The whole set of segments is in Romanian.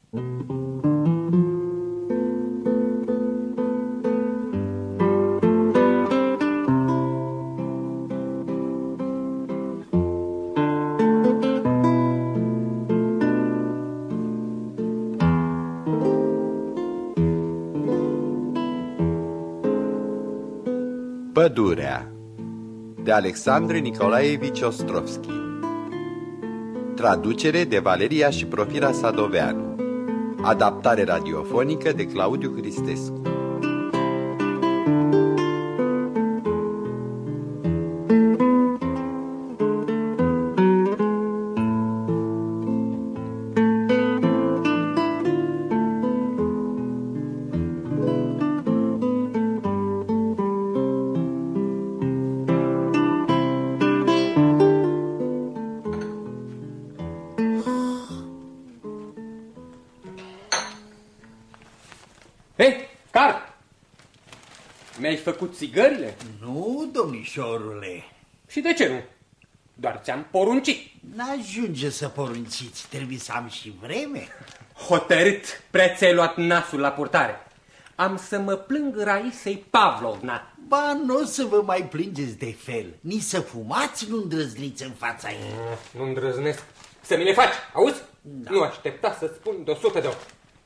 Pădurea de Alexandru Nicolaevici Ostrovski. Traducere de Valeria și Profira Sadoveanu. Adaptare radiofonică de Claudiu Cristescu. Mi-ai făcut țigările? Nu, domnișorule. Și de ce nu? Doar ți-am poruncit. N-ajunge să porunciți, trebuie să am și vreme. Hotărât, prea ți-ai luat nasul la purtare. Am să mă plâng Raisei Pavlovna. Ba, nu o să vă mai plângeți de fel. Nici să fumați nu îndrăzniți în fața ei. Nu îndrăznesc. Să mi le faci, auzi? Da. Nu aștepta să spun de 100 de ori.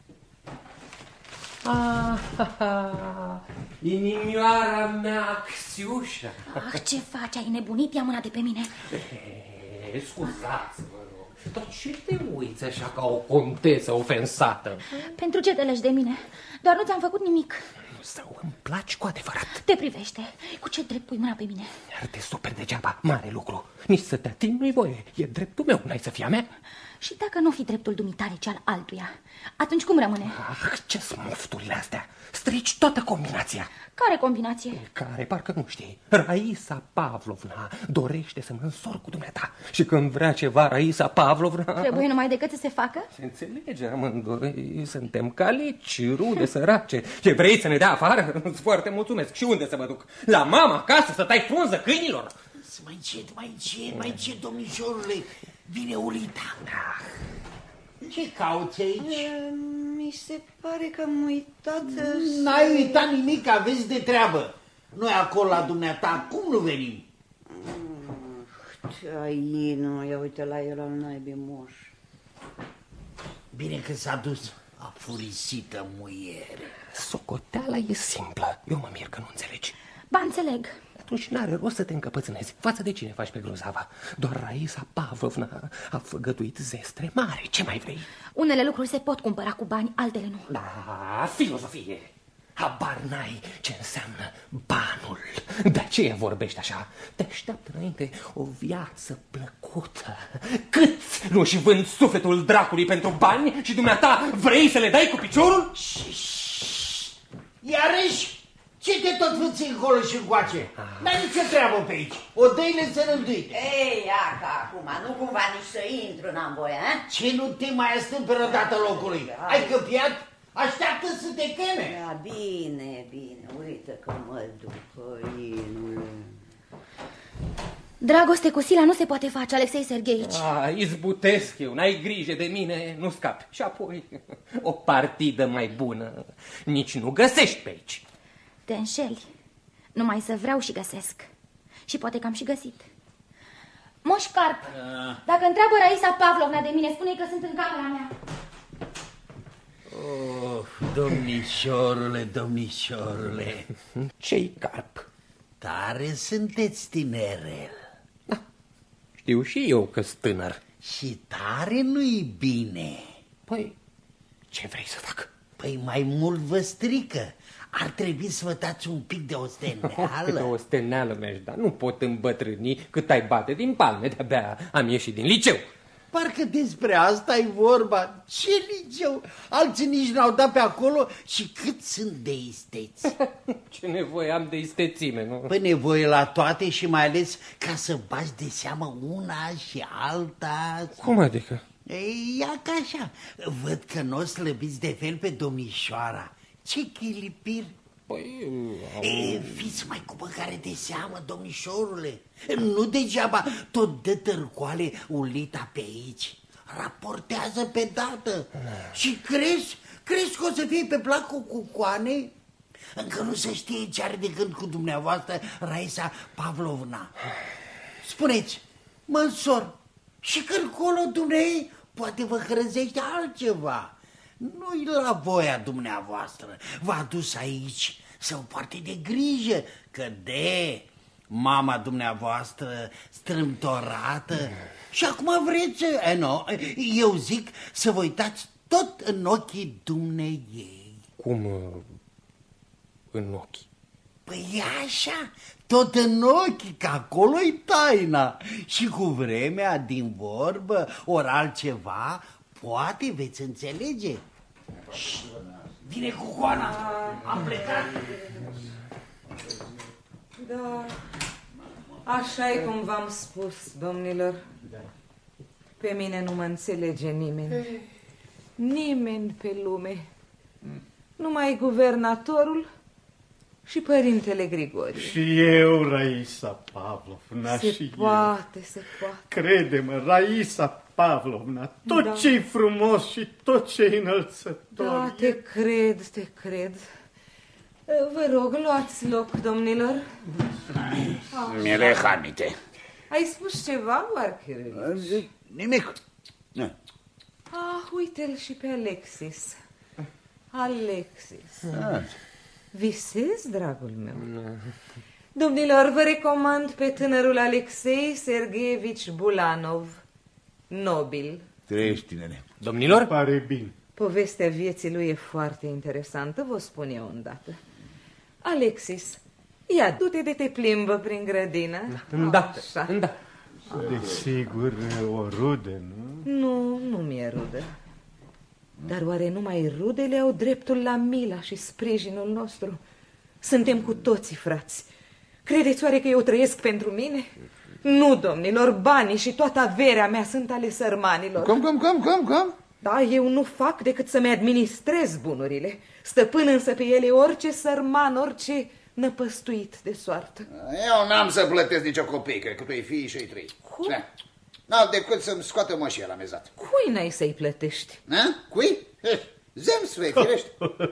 Inimioara mea, Xiușa. Ce faci? Ai nebunit? Ia mâna de pe mine. Scuzați-mă, rog. Dar ce te uiți așa ca o contesă ofensată? Pentru ce te legi de mine? Doar nu ți-am făcut nimic. Sau îmi placi cu adevărat? Te privește. Cu ce drept pui mâna pe mine? Iar te superi degeaba, mare lucru. Nici să te ating nu-i voie. E dreptul meu, n-ai să fie a mea? Și dacă nu fi dreptul dumitare, ci al altuia, atunci cum rămâne? Ce-s mofturile astea? Strici toată combinația. Care combinație? Care, parcă nu știi. Raisa Pavlovna dorește să mă însor cu dumneata. Și când vrea ceva Raisa Pavlovna... Trebuie numai decât să se facă? Se înțelege, amândoi. Suntem calici, rude, sărace. Ce vrei să ne dea afară? Îți foarte mulțumesc. Și unde să mă duc? La mama acasă să tai frunză câinilor? Mai încet, domnișorule. Vine Ulita. Ce cauți aici? Mi se pare că am uitat... N-ai uitat nimic, aveți de treabă. Noi acolo la dumneata, cum nu venim? Tainu, ia uite la el al naibii moș. Bine că s-a dus. Afurisită muiere. Socoteala e simplă. Eu mă mir că nu înțelegi. Ba, înțeleg. Atunci n-are rost să te încăpățânezi. Față de cine faci pe grozava? Doar Raisa Pavlovna a făgăduit zestre mari. Ce mai vrei? Unele lucruri se pot cumpăra cu bani, altele nu. Da, filozofie. Habar n-ai ce înseamnă banul. De aceea vorbești așa. Te așteaptă înainte o viață plăcută. Câți nu-și vând sufletul dracului pentru bani și dumneata vrei să le dai cu piciorul? Iarăși? Ce te tot făți încolo și încoace? N-ai nicio treabă pe aici. O dă-i-le sărânduite. Ei, ia că acum, nu cumva nici să intru n-am voie, a? Ce nu te mai astâmperi odată locului? Ai căpiat? Așteaptă să te cheme. Da, bine, uite că mă duc, Inule. Dragoste cu sila nu se poate face, Alexei Sergheici. Izbutesc eu, n-ai grijă de mine, nu scapi. Și apoi o partidă mai bună nici nu găsești pe aici. Te înșeli. Numai să vreau și găsesc. Și poate că am și găsit. Moș Carp, dacă întreabă Raisa Pavlovna de mine, spune că sunt în camera mea. Domnișorule. Ce-i Carp? Tare sunteți tinerel. Da, știu și eu că-s tânăr. Și tare nu-i bine. Păi, ce vrei să fac? Păi mai mult vă strică. Ar trebui să vă dați un pic de osteneală. Câte osteneală mi-aș da. Nu pot îmbătrâni cât ai bate din palme. De-abia am ieșit din liceu. Parcă despre asta e vorba. Ce liceu? Alții nici n-au dat pe acolo. Și cât sunt de isteți? Ce nevoie am de istețime, nu? Păi nevoie la toate și mai ales ca să bagi de seamă una și alta. Cum adică? Ei, ia ca așa. Văd că n-o slăbiți de fel pe domnișoara. Ce chilipiri! Păi... Fiți mai cu băgare de seamă, domnișorule. Nu degeaba tot dă târcoale Ulita pe aici. raportează pe dată. Și crezi că o să fie pe placul cu coane? Încă nu se știe ce are de gând cu dumneavoastră Raisa Pavlovna. Spuneți, măsor, și când colo dumnei poate vă hrăzește altceva. Nu-i la voia dumneavoastră. V-a dus aici să o poarte de grijă, că de mama dumneavoastră strâmtorată. Și acum vreți să... Nu, eu zic să vă uitați tot în ochii dumneiei. Cum în ochi? Păi e așa, tot în ochi, că acolo-i taina. Și cu vremea din vorbă, ori altceva, poate veți înțelege. Vine cu coana, am plecat. Da, așa e cum v-am spus, domnilor. Pe mine nu mă înțelege nimeni. Nimeni pe lume. Numai guvernatorul și părintele Grigori. Și eu, Raisa Pavlovna, Se poate. Crede-mă, Raisa Pavlovna, tot ce-i frumos și tot ce-i înălțător. Da, te cred. Vă rog, luați loc, domnilor. Milehanite. Ai spus ceva, Archirelici? Nimic. Uite-l și pe Alexis. Visezi, dragul meu? Domnilor, vă recomand pe tânărul Alexei Sergeevici Bulanov, nobil. Trăiești, tinere. Domnilor? Pare bine. Povestea vieții lui e foarte interesantă, vă spun eu îndată. Alexis, ia, du-te de te plimbă prin grădină. Da. Desigur, o rudă, nu? Nu mi-e rudă. Dar oare numai rudele au dreptul la mila și sprijinul nostru? Suntem cu toții frați. Credeți oare că eu trăiesc pentru mine? Nu, domnilor, banii și toată averea mea sunt ale sărmanilor. Cum? Da, eu nu fac decât să-mi administrez bunurile, stăpân însă pe ele orice sărman, orice năpăstuit de soartă. Eu n-am să plătesc nicio copeică, că tu ai fii și ai trei. Cum? N-au decât să-mi scoată mășia la mezat. Cui n-ai să-i plătești? Cui? Zems, vei, firești.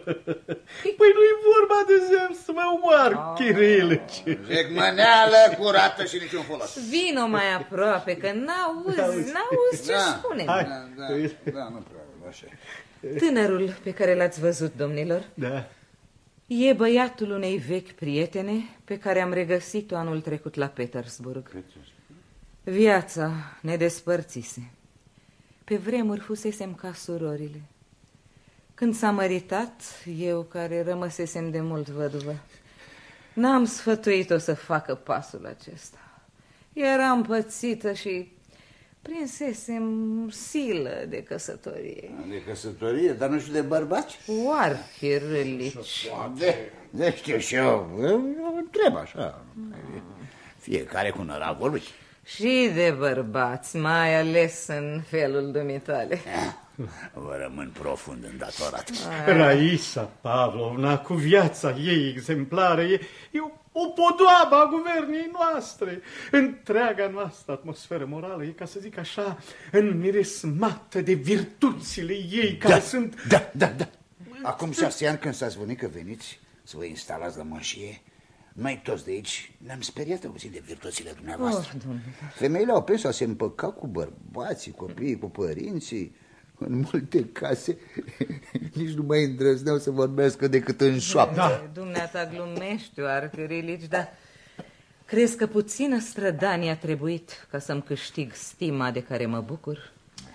Păi nu-i vorba de zems, să mă omoar, Chirilici. Jecmăneală curată și niciun folos. Vino mai aproape, că n-auzi ce spune. Da, nu prea, așa. Tânărul pe care l-ați văzut, domnilor, Da. e băiatul unei vechi prietene pe care am regăsit-o anul trecut la Petersburg. Viața ne despărțise. Pe vremuri fusesem ca surorile. Când s-a măritat, eu care rămăsesem de mult văduvă, n-am sfătuit-o să facă pasul acesta. Eram pățită și prinsesem silă de căsătorie. De căsătorie, dar nu știu de bărbați? Arhirelici. De știu și eu întreb așa. Fiecare cu năravul lui. Și de bărbați, mai ales în felul dumitale. Vă rămân profund îndatorat. Raisa Pavlovna, cu viața ei exemplară, e o podoabă a guvernii noastre. Întreaga noastră atmosferă morală e, ca să zic așa, înmiresmată de virtuțile ei, care sunt... Da. Acum 6 ani, când s-a zvonit că veniți să vă instalați la mășie, noi toți de aici ne-am speriat auzind de virtuțile dumneavoastră. Femeile au prins a se împăca cu bărbații, copiii, cu părinții. În multe case nici nu mai îndrăzneau să vorbească decât în șoaptă. Da. Dumneata glumești, Arhirelici, dar crezi că puțină strădanie a trebuit ca să-mi câștig stima de care mă bucur?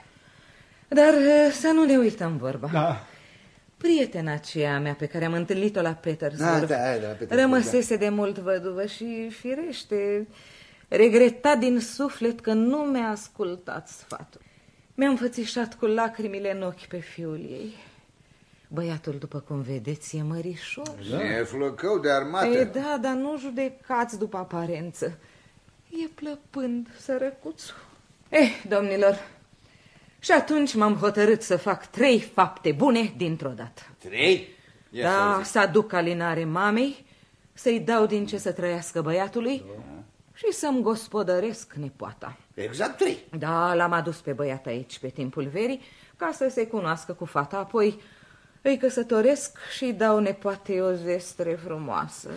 Dar să nu ne uităm vorba. Da. Prietena aceea mea pe care am întâlnit-o la Petersburg rămăsese de mult văduvă și, firește, regreta din suflet că nu mi-a ascultat sfatul. Mi-am înfățișat cu lacrimile în ochi pe fiul ei. Băiatul, după cum vedeți, e mărișor. E flăcău de armată. E, da, dar nu judecați după aparență. E plăpând, sărăcuțul. Domnilor, și atunci m-am hotărât să fac 3 fapte bune dintr-o dată. 3? Da, să aduc alinare mamei, să-i dau din ce să trăiască băiatului și să-mi gospodăresc nepoata. Exact 3. Da, l-am adus pe băiat aici pe timpul verii ca să se cunoască cu fata. Apoi îi căsătoresc și îi dau nepoatei o zestre frumoasă.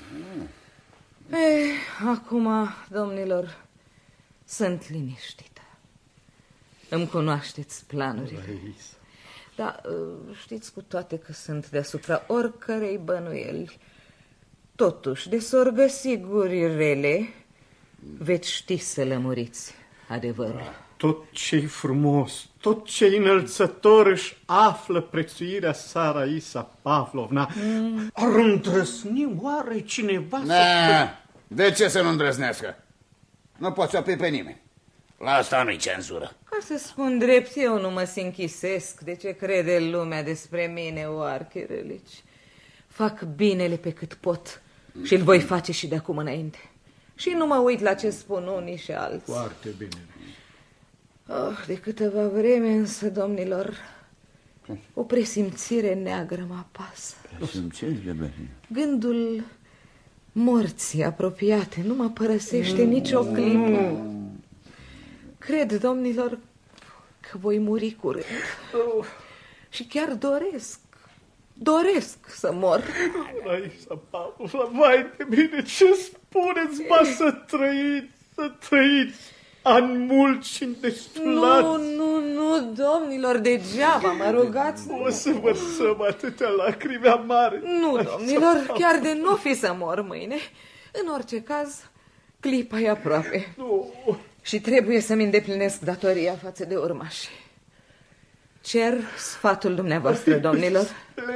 Acum, domnilor, sunt liniștită. Îmi cunoașteți planurile. Dar știți cu toate că sunt deasupra oricărei bănuieli. Totuși, de s-or găsi guri rele, veți ști să lămuriți adevărul. Tot ce-i frumos, tot ce-i înălțător își află prețuirea sa, Raisa Pavlovna. Ar îndrăzni oare cineva să... De ce să nu îndrăznească? Nu poți opri pe nimeni. La asta nu-i cenzură. Ca să spun drept, eu nu mă sinchisesc de ce crede lumea despre mine, oarcherelici. Fac binele pe cât pot și îl voi face și de acum înainte. Și nu mă uit la ce spun unii și alții. Foarte bine. De câteva vreme însă, domnilor, o presimțire neagră mă apasă. Gândul morții apropiate nu mă părăsește nicio clipă. Cred, domnilor, că voi muri curând. Și chiar doresc să mor. Raisa Pavlovna, vai de mine, ce spuneți, ba, să trăiți ani mulți și îndestulați. Nu, domnilor, degeaba mă rugați. O să vărsăm atâtea lacrimi amare. Nu, domnilor, chiar de nu fi să mor mâine. În orice caz, clipa e aproape. Și trebuie să-mi îndeplinesc datoria față de urmași. Cer sfatul dumneavoastră, domnilor.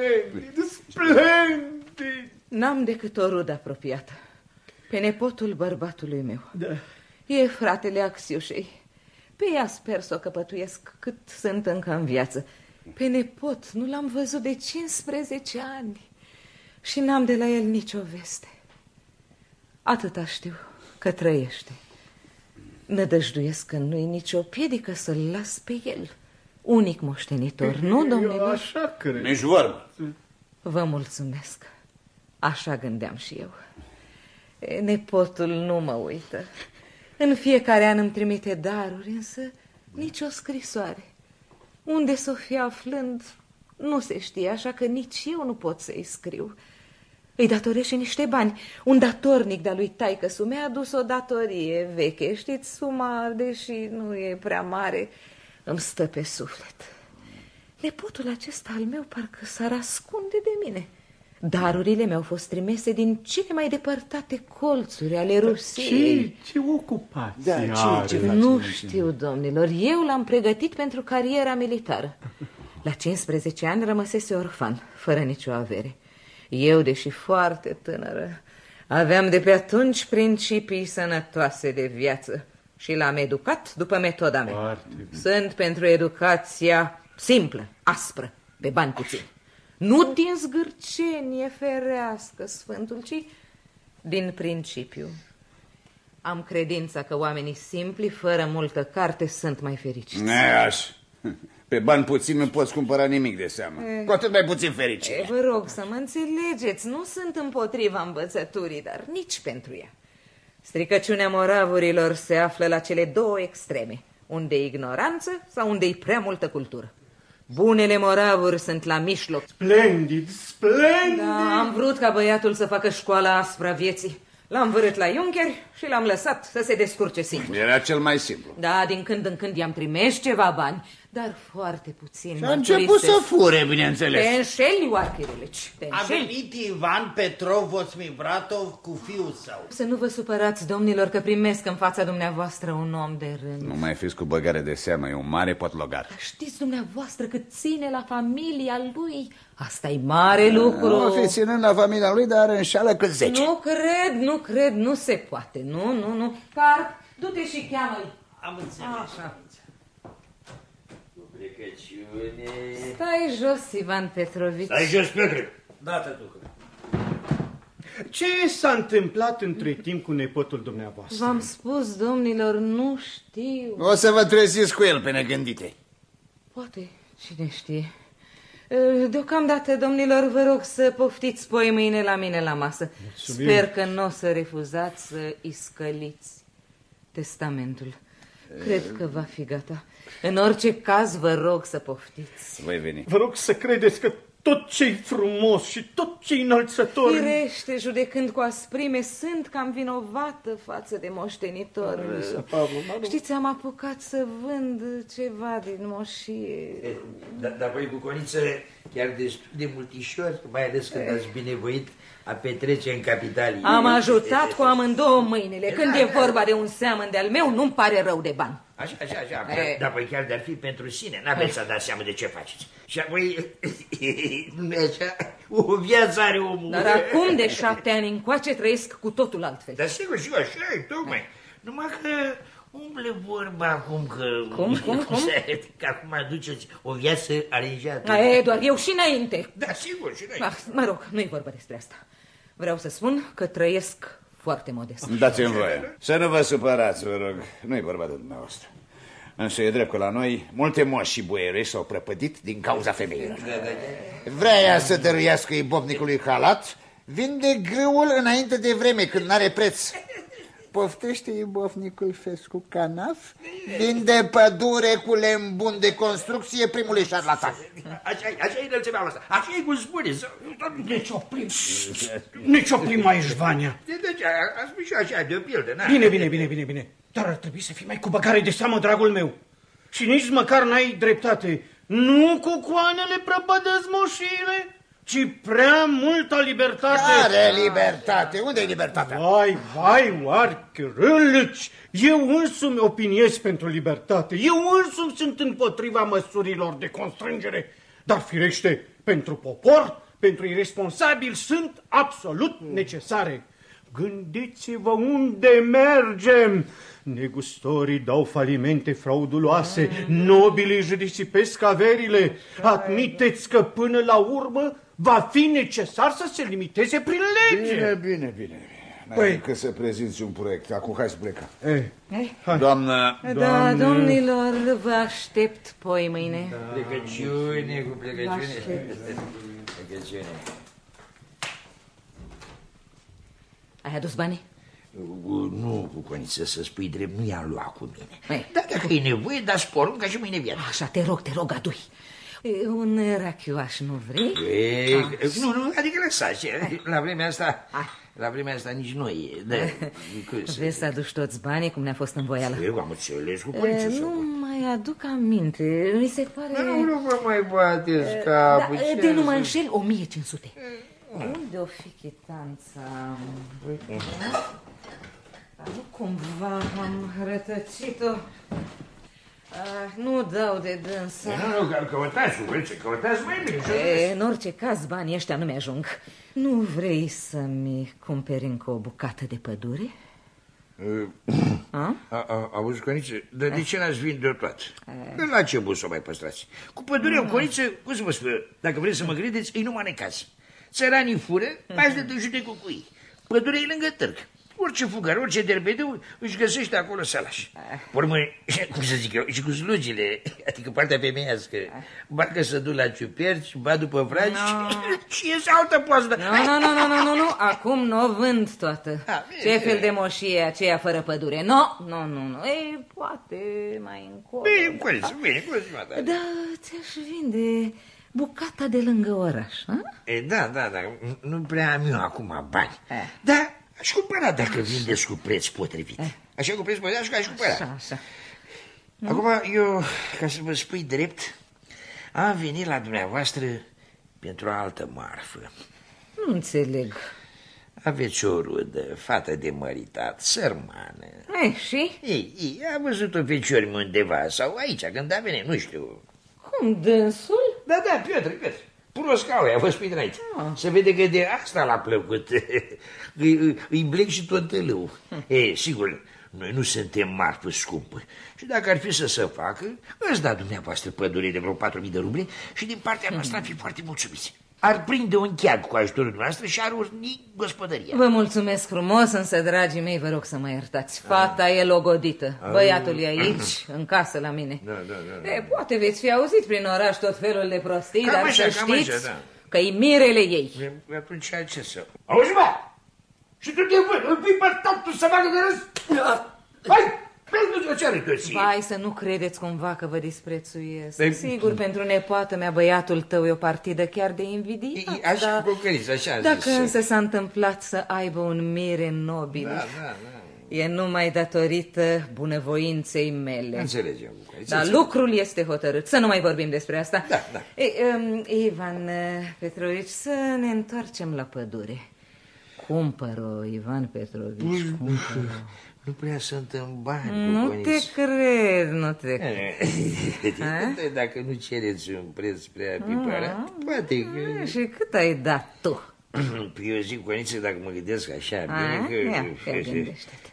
Splendid! N-am decât o rudă apropiată. Pe nepotul bărbatului meu. Da. E fratele Axiușei. Pe ea sper să o căpătuiesc cât sunt încă în viață. Pe nepot nu l-am văzut de 15 ani și n-am de la el nicio veste. Atâta știu, că trăiește. Nădăjduiesc că nu-i nicio piedică să-l las pe el, unic moștenitor, nu, domnilor? Așa cred. Nici vorbă. Vă mulțumesc. Așa gândeam și eu. Nepotul nu mă uită. În fiecare an îmi trimite daruri, însă nici o scrisoare. Unde s-o fi aflând, nu se știe, așa că nici eu nu pot să-i scriu. Îi datorește niște bani. Un datornic de-a lui taică-su mi-a adus o datorie veche. Știți, suma, deși nu e prea mare, îmi stă pe suflet. Nepotul acesta al meu parcă s-ar ascunde de mine. Darurile mi-au fost trimise din cele mai depărtate colțuri ale Rusiei. Ce ocupație ce Nu știu, domnilor. Eu l-am pregătit pentru cariera militară. La 15 ani rămăsese orfan, fără nicio avere. Eu, deși foarte tânără, aveam de pe atunci principii sănătoase de viață și l-am educat după metoda mea. Sunt pentru educația simplă, aspră, pe bani puțini. Nu din zgârcenie, ferească Sfântul, ci din principiu. Am credința că oamenii simpli, fără multă carte, sunt mai fericiți. Neaș. Pe bani puțin nu poți cumpăra nimic de seamă. Cu atât mai puțin fericire. Vă rog să mă înțelegeți, nu sunt împotriva învățăturii, dar nici pentru ea. Stricăciunea moravurilor se află la cele două extreme, unde ignoranță sau unde-i prea multă cultură. Bunele moravuri sunt la mijloc. Splendid, splendid! Da, am vrut ca băiatul să facă școala aspra vieții. L-am vărât la Junckeri și l-am lăsat să se descurce singur. Era cel mai simplu. Da, din când în când i-am trimis ceva bani, dar foarte puțin. Și a început să fure, bineînțeles. Te înșeli, oarchiruleci, te A înșeli. venit Ivan Petrov Osmivratov cu fiul său. Să nu vă supărați, domnilor, că primesc în fața dumneavoastră un om de rând. Nu mai fiți cu băgare de seamă, e un mare potlogar. Știți dumneavoastră cât ține la familia lui? Asta-i mare lucru. Nu fi ținând la familia lui, dar înșală cât 10. Nu cred, nu se poate. Nu. Carp, du-te și cheamă-l. Am înțeles. Așa. Plecăciune. Stai jos, Ivan Petrovici. Stai jos, Petre. Da, tătucă. Ce s-a întâmplat între timp cu nepotul dumneavoastră? V-am spus, domnilor, nu știu. O să vă treziți cu el pe negândite. Poate, cine știe. Deocamdată, domnilor, vă rog să poftiți poi mâine la mine la masă. Mulțumim. Sper că nu o să refuzați să iscăliți testamentul. Cred că va fi gata. În orice caz, vă rog să poftiți. Voi veni. Vă rog să credeți că tot ce-i frumos și tot ce-i înălțător... Firește, judecând cu asprime, sunt cam vinovată față de moștenitor. Știți, am apucat să vând ceva din moșie. Dar voi, Buconiță, chiar destul de multișori, mai ales când ați binevoit a petrece în capitalie. Am ajutat cu amândouă mâinile. Când e vorba de un seamăn de-al meu, nu-mi pare rău de bani. Așa. Dar voi chiar de-ar fi pentru sine, n-aveți să dați seama de ce faceți. Și apoi, așa, o viață are omul. Dar acum de 7 ani încoace trăiesc cu totul altfel. Dar sigur, și eu așa e, tocmai. Numai că umble vorba acum că... Cum? Că acum aduceți o viață aranjată. Doar eu și înainte. Da, sigur, și noi. Mă rog, nu-i vorba despre asta. Vreau să spun că trăiesc foarte modest. Dați-mi voie. Să nu vă supărați, vă rog. Nu-i vorba de dumneavoastră. Însă e drept că la noi multe moși și boierești s-au prăpădit din cauza femeilor. Vrea ea să dăruiască ibobnicului halat, vinde grâul înainte de vreme, când n-are preț. Poftește ibobnicul fescu canaf, vinde pădure cu lemn bun de construcție primului șarlatan. Așa e înălțimea asta, așa e cum spuneți. Nici o prima aici, Vania. Deci, a spus și așa, de o pildă, na? Bine. Dar ar trebui să fii mai cu băgare de seamă, dragul meu. Și nici măcar n-ai dreptate. Nu cu coanele prăpădesc moșiile, ci prea multă libertate. Care libertate? Unde e libertatea? Vai, oarcărâlci! Eu însumi opiniez pentru libertate. Eu însumi sunt împotriva măsurilor de constrângere. Dar firește, pentru popor, pentru irresponsabili, sunt absolut necesare. Gândiți-vă unde mergem. Negustorii dau falimente frauduloase, nobilii își disipesc averile. Admiteți că până la urmă va fi necesar să se limiteze prin lege. Bine. Păi, că să prezinți un proiect. Acum hai să plecăm. Doamnă... Da, domnilor, vă aștept poi mâine. Plecăciune. Ai adus banii? Nu, Buconiță, să spui drept, nu i-am luat cu mine. Dar dacă e nevoie, dați porunca și mâine viață. Așa, te rog, adu-i. Un rachioaș, nu vrei? Nu, adică lăsați. La vremea asta nici noi. Vrei să aduci toți banii, cum ne-a fost în voială? Eu am înțeles, Buconiță. Nu mai aduc aminte, mi se pare... Nu vă mai bateți capul. De nu mă înșel, 1500. Unde o fi chitanța? Nu cumva am rătăcit-o. Nu dau de dânsa. Nu, căutați mai bine. În orice caz, banii ăștia nu mi-ajung. Nu vrei să-mi cumperi încă o bucată de pădure? Auzi, Coniță, dar de ce n-ați vinde-o toată? La ce bun să o mai păstrați? Cu pădurea, Coniță, cum să vă spun, dacă vreți să mă credeți, e numai necazi. Țăranii fură, mai să te jute cu cui. Pădurea e lângă târg. Orice fugar, orice derbedeu își găsește acolo sălaș. Urmă, cum să zic eu, și cu slugile, adică partea femeiască, barcă să duc la ciuperci, ba după vragi și iese altă poastă. Nu, acum nu o vând toată. Ce fel de moșie aceea fără pădure? Nu. Ei, poate mai încolo. Bine, Da, ți-aș vinde bucata de lângă oraș, Da, nu prea am eu acum bani. Da. Aș cumpăra dacă vindeți cu preț potrivit. Așa cu preț potrivit, aș cumpăra. Așa. Acum, eu, ca să vă spui drept, am venit la dumneavoastră pentru o altă marfă. Nu înțeleg. Aveți o rudă, fată de măritat, sărmană. Și? Ei, a văzut-o pe ciormi undeva sau aici, când a venit, nu știu. Cum, dânsul? Da, Piotr. Puroscaua, vă spui înainte. Se vede că de asta l-a plăcut. Îi blec și tot tălău. Sigur, noi nu suntem marfă scumpă. Și dacă ar fi să se facă, îți da dumneavoastră pădurii de vreo 4.000 de ruble și din partea noastră ar fi foarte mulțumiți. Ar prinde un cheag cu ajutorul noastră și ar urni gospodăria. Vă mulțumesc frumos, însă, dragii mei, vă rog să mă iertați. Fata e logodită. Băiatul e aici, în casă la mine. Da. Poate veți fi auzit prin oraș tot felul de prostii, cam dar așa, să știți că-i mirele ei. Atunci ce să... Auzi, bă! Și tu te văd, îl pui pe tătul să facă de râs! Hai! Vai, să nu credeți cumva că vă disprețuiesc. Sigur, pentru nepoată mea, băiatul tău e o partidă chiar de invidiat. Așa, Cucăriță, așa dacă însă s-a întâmplat să aibă un mire nobil, e numai datorită bunăvoinței mele. Înțelegem, Cucăriță. Dar lucrul este hotărât. Să nu mai vorbim despre asta. Da. Ivan Petrovici, să ne întoarcem la pădure. Cumpăr-o, Ivan Petrovici, cumpăr-o. Nu prea sunt în bani, Nu te cred, nu te cred. Dacă nu cereți un preț prea pipărat, poate că... Și cât ai dat tu? Eu zic, Cucăriță, dacă mă gândesc așa bine că... Ia gândește-te.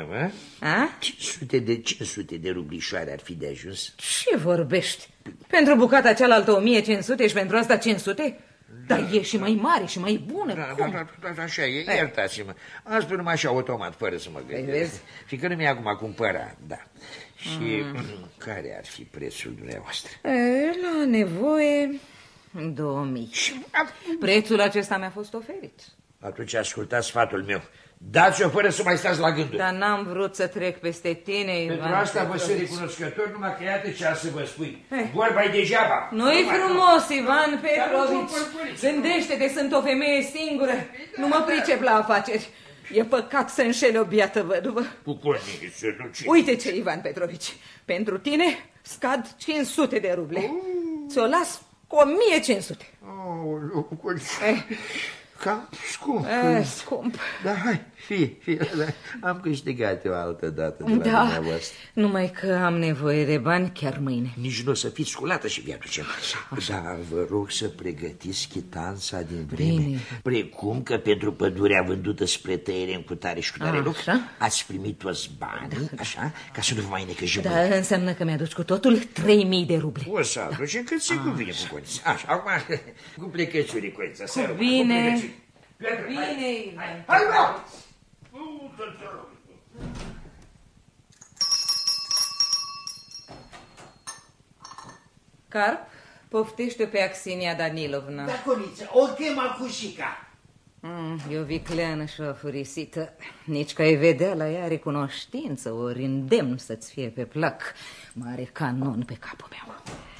500 de rublișoare ar fi de ajuns. Ce vorbești? Pentru bucata cealaltă 1500 și pentru asta 500? Dar e și mai mare și mai bună. Da, așa e, iertați-mă. Am spus numai așa automat, fără să mă gândesc. Fiindcă nu mi-e acum cumpărat, da. Și care ar fi prețul dumneavoastră? La nevoie 2000. Prețul acesta mi-a fost oferit. Atunci ascultați sfatul meu. Dați-o fără să mai stați la gânduri. Dar n-am vrut să trec peste tine, Ivan. Pentru asta vă sunt recunoscător, numai că iată ce să vă spui. Vorba-i degeaba. Nu-i frumos, Ivan Petrovici. Gândește-te, sunt o femeie singură. Nu mă pricep la afaceri. E păcat să înșele o biată văduvă. Uite ce, Ivan Petrovici. Pentru tine scad 500 de ruble. Ți-o las cu 1500. Cam scump. Scump. Da, hai, fie, am câștigat o altă dată de la dumneavoastră. Numai că am nevoie de bani chiar mâine. Nici nu o să fiți sculată și vi aducem. Dar vă rog să pregătiți chitanța din vreme. Precum că pentru pădurea vândută spre tăiere în cutare și cutare loc ați primit toți banii, așa, ca să nu vă mai necăjim. Da, înseamnă că mi-aduci cu totul 3000 de ruble. O să aducem cât se cuvine, cu Cucăriță. Așa, acum, cu plecăciuri, Cucăriță. Cu bine. Bine, Ivan. Hai, bă! Carp, poftește pe Axinia Danilovna. Da, Coniță, o chem acușica. E o vicleană și o furisită. Nici că ai vedea la ea recunoștință, ori îndemn să-ți fie pe plac. Mare canon pe capul meu.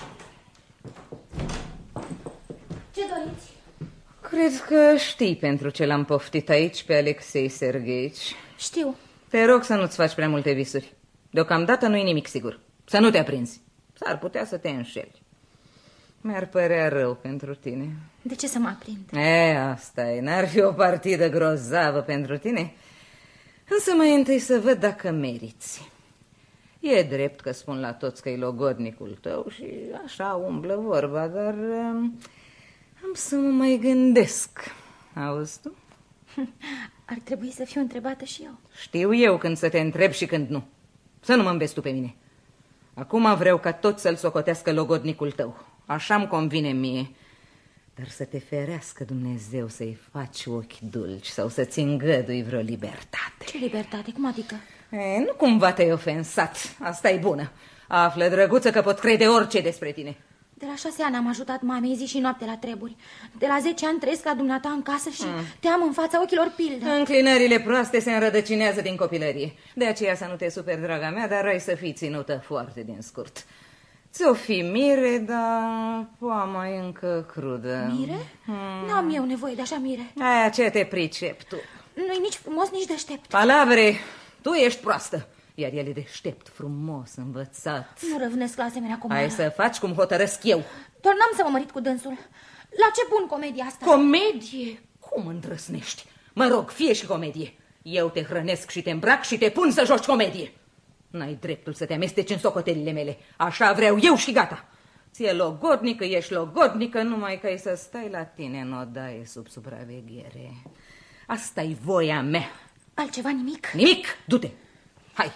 Ce doriți? Cred că știi pentru ce l-am poftit aici pe Alexei Sergeici. Știu. Te rog să nu-ți faci prea multe visuri. Deocamdată nu-i nimic sigur. Să nu te aprinzi. S-ar putea să te înșeli. Mi-ar părea rău pentru tine. De ce să mă aprind? Asta e. N-ar fi o partidă grozavă pentru tine? Însă mai întâi să văd dacă meriți. E drept că spun la toți că e logodnicul tău și așa umblă vorba, dar... am să mă mai gândesc. Auzi tu? Ar trebui să fiu întrebată și eu. Știu eu când să te întreb și când nu. Să nu mă înveți tu pe mine. Acum vreau ca tot să-l socotească logodnicul tău. Așa-mi convine mie. Dar să te ferească Dumnezeu să-i faci ochi dulci sau să-ți îngădui vreo libertate. Ce libertate? Cum adică? Nu cumva te-ai ofensat. Asta e bună. Află, drăguță, că pot crede orice despre tine. De la 6 ani am ajutat mamei zi și noapte la treburi. De la 10 ani trăiesc la dumneata în casă și te am în fața ochilor pildă. Înclinările proaste se înrădăcinează din copilărie. De aceea să nu te superi, draga mea, dar ai să fii ținută foarte din scurt. Ți-o fi mire, dar poama e încă crudă. Mire? N-am eu nevoie de așa mire. Ce te pricep tu? Nu-i nici frumos, nici deștept. Palavre, tu ești proastă. Iar el e deștept, frumos, învățat. Nu răvnesc la asemenea comoară. Hai să faci cum hotărăsc eu. Doar n-am să mă mărit cu dânsul. La ce bun comedia asta? Comedie? Cum îndrăsnești? Mă rog, fie și comedie. Eu te hrănesc și te îmbrac și te pun să joci comedie. N-ai dreptul să te amesteci în socotelile mele. Așa vreau eu și gata. Ție logodnică, ești logodnică, numai că ai să stai la tine în odaie sub supraveghere. Asta-i voia mea. Altceva nimic? Nimic, du-te. Hai.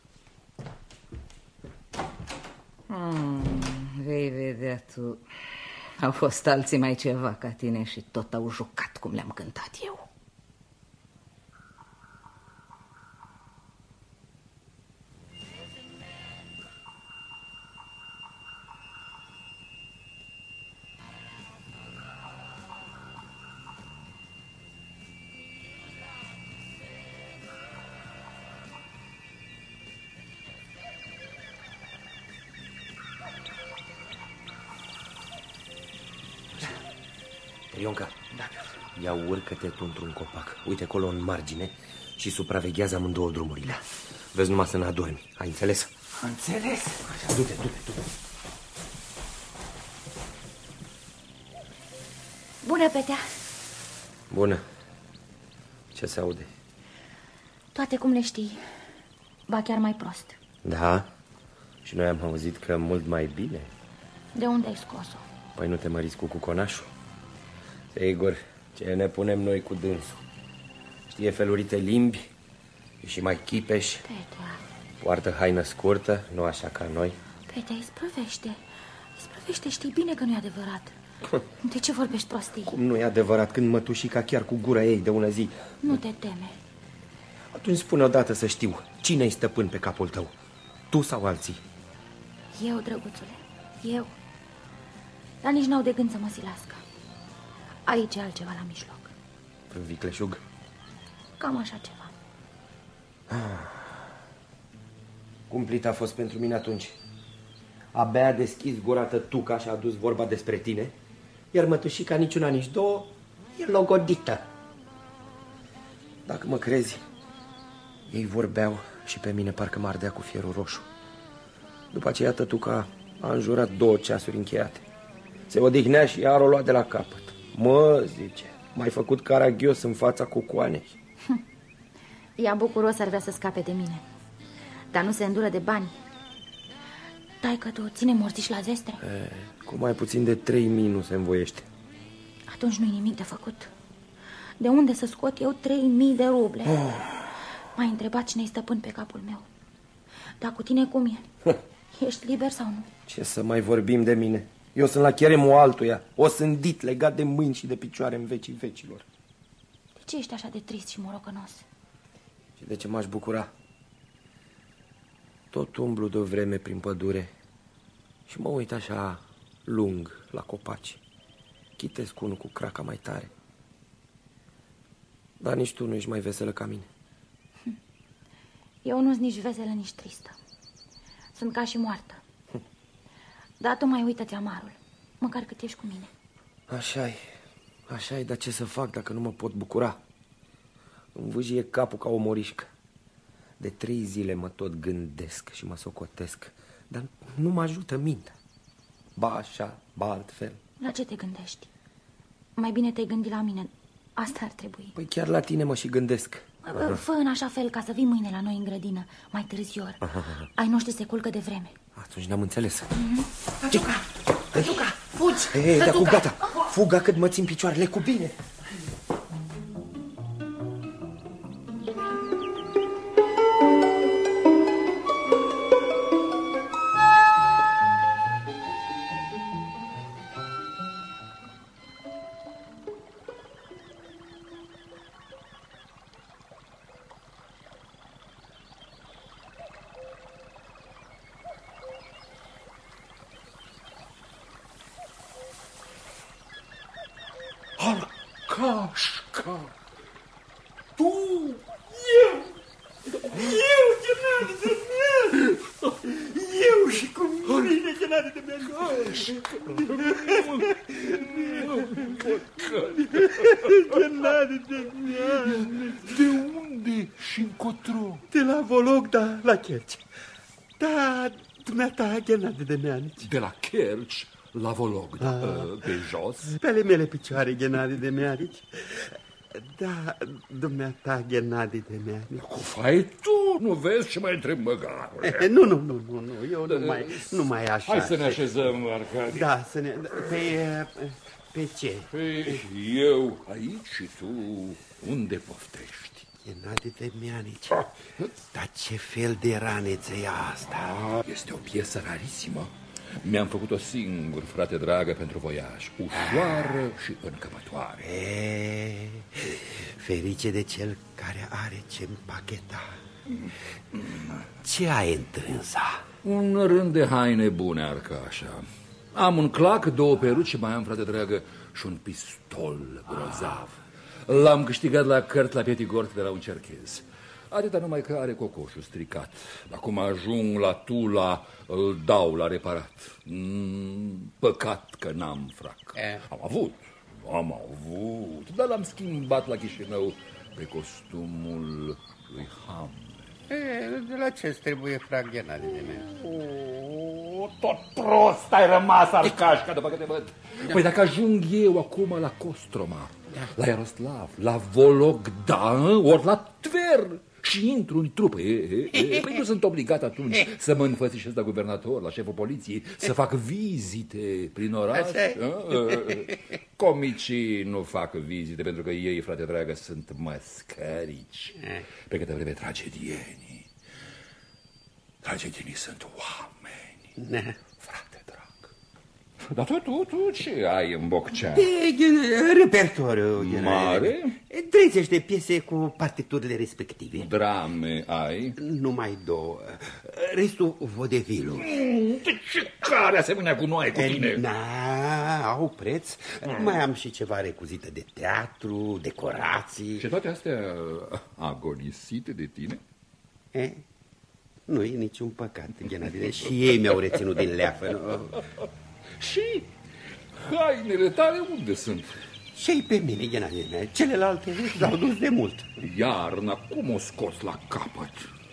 Vei vedea tu. Au fost alții mai ceva ca tine și tot au jucat cum le-am cântat eu. Ionca, ia urcă-te tu într-un copac. Uite acolo în margine și supraveghează amândouă drumurile. Vezi numai să ne adormi. Ai înțeles? Am înțeles. Așa, du-te. Bună, Petea. Bună. Ce se aude? Toate cum le știi. Ba chiar mai prost. Da? Și noi am auzit că mult mai bine. De unde ai scos-o? Păi nu te măriți cu cuconașul? Sigur, ce ne punem noi cu dânsul. Știe felurite limbi și mai chipeș. Petea. Poartă haină scurtă, nu așa ca noi. Petea, îi sprăvește, știi bine că nu e adevărat. De ce vorbești prostii? Cum nu e adevărat când mătușica chiar cu gura ei de ună zi? Nu te teme. Atunci spune odată să știu, cine-i stăpân pe capul tău? Tu sau alții? Eu, drăguțule, eu. Dar nici n-au de gând să mă silească. Aici e altceva la mijloc. Un vicleșug? Cam așa ceva. Cumplit a fost pentru mine atunci. Abia a deschis gura tătuca și a adus vorba despre tine, iar mătușica nici una, nici două e logodită. Dacă mă crezi, ei vorbeau și pe mine parcă mă ardea cu fierul roșu. După aceea tătuca a înjurat 2 ceasuri încheiate. Se odihnea și iar o lua de la capăt. Mă, zice, m-ai făcut caragios în fața cucoanei. Ea bucuros ar vrea să scape de mine, dar nu se îndură de bani. Taică tu ține morțiși la zestre? Cu mai puțin de 3.000 nu se învoiește. Atunci nu-i nimic de făcut. De unde să scot eu 3.000 de ruble? M-ai întrebat cine-i stăpân pe capul meu. Dar cu tine cum e? Ești liber sau nu? Ce să mai vorbim de mine? Eu sunt la cheremul altuia, osândit, legat de mâini și de picioare în vecii vecilor. De ce ești așa de trist și morocănos? Și de ce m-aș bucura? Tot umblu de-o vreme prin pădure și mă uit așa lung la copaci. Chitesc unul cu craca mai tare. Dar nici tu nu ești mai veselă ca mine. Eu nu-s nici veselă, nici tristă. Sunt ca și moartă. Dar tu mai uită-ți amarul, măcar cât ești cu mine. Așa-i, dar ce să fac dacă nu mă pot bucura? Îmi vâjie capul ca o morișcă. De 3 zile mă tot gândesc și mă socotesc, dar nu mă ajută mintea. Ba așa, ba altfel. La ce te gândești? Mai bine te-ai gândit la mine. Asta ar trebui. Păi chiar la tine mă și gândesc. Fă în așa fel ca să vii mâine la noi în grădină, mai târziu. Ai noștri se culcă de vreme. Atunci n-am înțeles. Tătuca, fugi! Ei, de-acum gata. Fuga cât mă țin picioarele, cu bine. Arcașca! Tu! Eu, Ghenadi de Mean! Eu și cu mine, Ghenadi de Mean! Ghenadi de Mean! De unde și încotro? De la Vologda la Kerci. Da, dumneata, Ghenadi de Mean. De la Kerci la Vologda, pe jos? Pe ale mele picioare, Ghenadi de Mearici. Da, dumneata, Ghenadi de Mearici. Cu fai tu, nu vezi ce mai întreb măgarule? Nu, eu nu mai așa. Hai să ne așezăm, Arcadi. Da, să ne... Pe ce? Eu aici și tu unde poftești? Ghenadi de Mearici. Dar ce fel de raneță e asta? Este o piesă rarisimă. Mi-am făcut-o singur, frate dragă, pentru voiaj. Ușoară și încăpătoare. Ferice de cel care are ce împacheta. Ce ai întrânsa? Un rând de haine bune, Arcașa. Am un clac, 2 peruci și mai am, frate dragă, și un pistol grozav. L-am câștigat la cărt la Pietigort de la un cerchez. Atâta numai că are cocoșul stricat. Acum ajung la Tula, îl dau la reparat. Păcat că n-am frac. Am avut Am avut, dar l-am schimbat la Chișinău pe costumul lui Hamlet. De la ce-ți trebuie frag Ghenadie de mea? Tot prost ai rămas, Arcașca, după că te văd. Păi dacă ajung eu acum la Kostroma, la Iaroslav, la Vologda, ori la Tver și intru în trupă, păi nu sunt obligat atunci să mă înfățișez la guvernator, la șeful poliției, să fac vizite prin oraș? Comicii nu fac vizite pentru că ei, frate dragă, sunt măscărici. Pe câtă vreme tragedienii sunt oameni. Frate drag. Dar tu ce ai în Boccea? Repertoriu mare? 30 de piese cu partiturile respective. Drame ai? Numai 2. Restul vodeviluri. De ce care asemenea cu noi, cu tine? Au preț. Mai am și ceva recuzite de teatru, decorații. Și toate astea agonisite de tine? Nu e niciun păcat, Ghenadie. Și ei mi-au reținut din leafă. Și hainele tale unde sunt? Și-i pe mine, Ghenadie mea. Celelalte s-au dus de mult. Iarna, cum o scoți la capăt?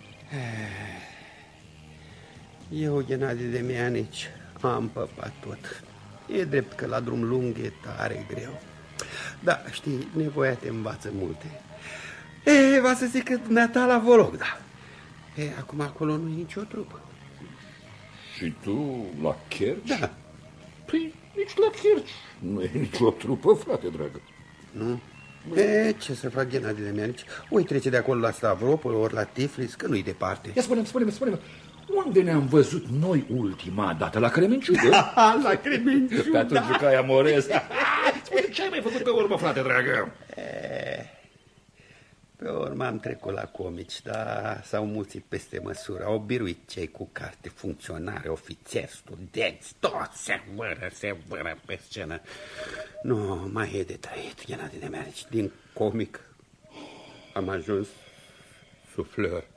Eu, Ghenadie de Mianici, am păpat tot. E drept că la drum lung e tare greu. Da, știi, nevoia te învață multe. Va să zic că dumneata la Vologda. Acum acolo nu e nicio trupă. Și tu la Kerci? Da. Păi nici la Kerci nu e nicio trupă, frate dragă. Nu? Ce să fac, Ghenadie de Mianici? Oi trece de acolo la Stavropol, ori la Tiflis, că nu-i departe. Ia spune-mi, unde ne-am văzut noi ultima dată? La Cremenciugă? La Cremenciugă, pe atunci jucai amorez. Spune, ce ai mai făcut pe urmă, frate dragă? Pe urmă am trecut la comici, dar s-au mulțit peste măsură. Au biruit cei cu carte, funcționari, ofițeri, studenți, toți se vără pe scenă. Nu, mai e de trăit, Ghenadie de Mianici. Din comic am ajuns sufleur.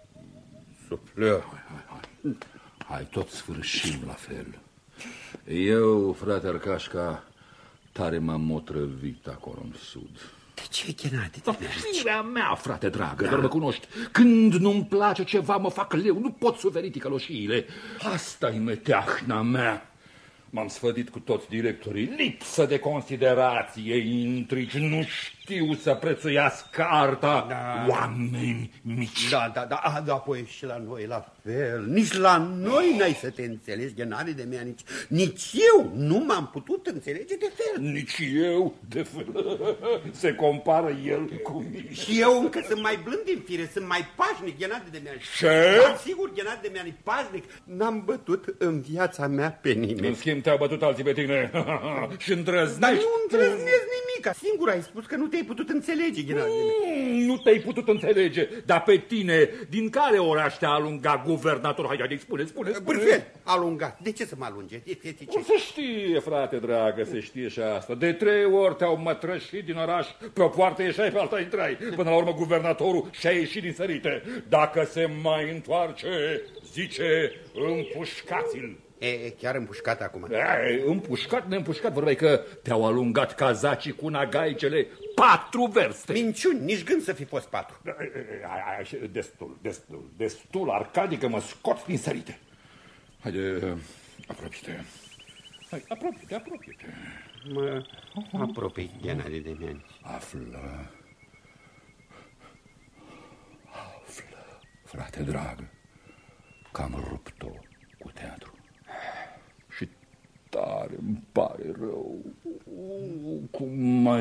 Hai, tot sfârșim la fel. Eu, frate Arcașca, tare m-am otrăvit acolo în sud. De ce, Ghenadie de Mianici? Firea mea, frate dragă, doar mă cunoști. Când nu-mi place ceva, mă fac leu, nu pot suferi ticăloșiile. Asta-i meteahna mea. M-am sfădit cu toți directorii, lipsă de considerație, intrigi, nu știu să prețuiască arta. Oameni mici. Da, apoi și la noi la fel. Nici la noi n-ai să te înțelegi, Ghenadie de Mianici. Nici eu nu m-am putut înțelege de fel. Nici eu de fel. Se compară el cu mine. Și eu încă sunt mai blând din fire, sunt mai pașnic, Ghenadie de Mianici. Ce? Da, sigur, Ghenadie de Mianici, pașnic. N-am bătut în viața mea pe nimeni. În schimb, te-au bătut alții pe tine. Și îndrăznești. Dar nu îndrăznesc nimic. Singur ai spus că nu te-ai putut înțelege, Ghenadie. Nu te-ai putut înțelege. Dar pe tine, din care oraș te-a alungat guvernator? Hai, spune. Perfect, alungat. De ce să mă alunge? Se știe, frate dragă, se știe și asta. De 3 ori te-au mătrășit din oraș. Pe o poartă ieșai, pe alta intrai. Până la urmă guvernatorul și-a ieșit din sărite. Dacă se mai întoarce, zice, împușcați-l. Chiar împușcat acum. Împușcat, neîmpușcat, vorbeai că te-au alungat cazacii cu nagaicele 4 verste. Minciuni, nici gând să fi fost 4. Destul, Arcadie, că mă scot din sărite. Haide, apropie-te. Hai, apropie-te. Mă apropii, Ghenadie de Mianici. Află, frate dragă, că am rupt-o cu teatru. Și tare îmi pare rău. Cum mai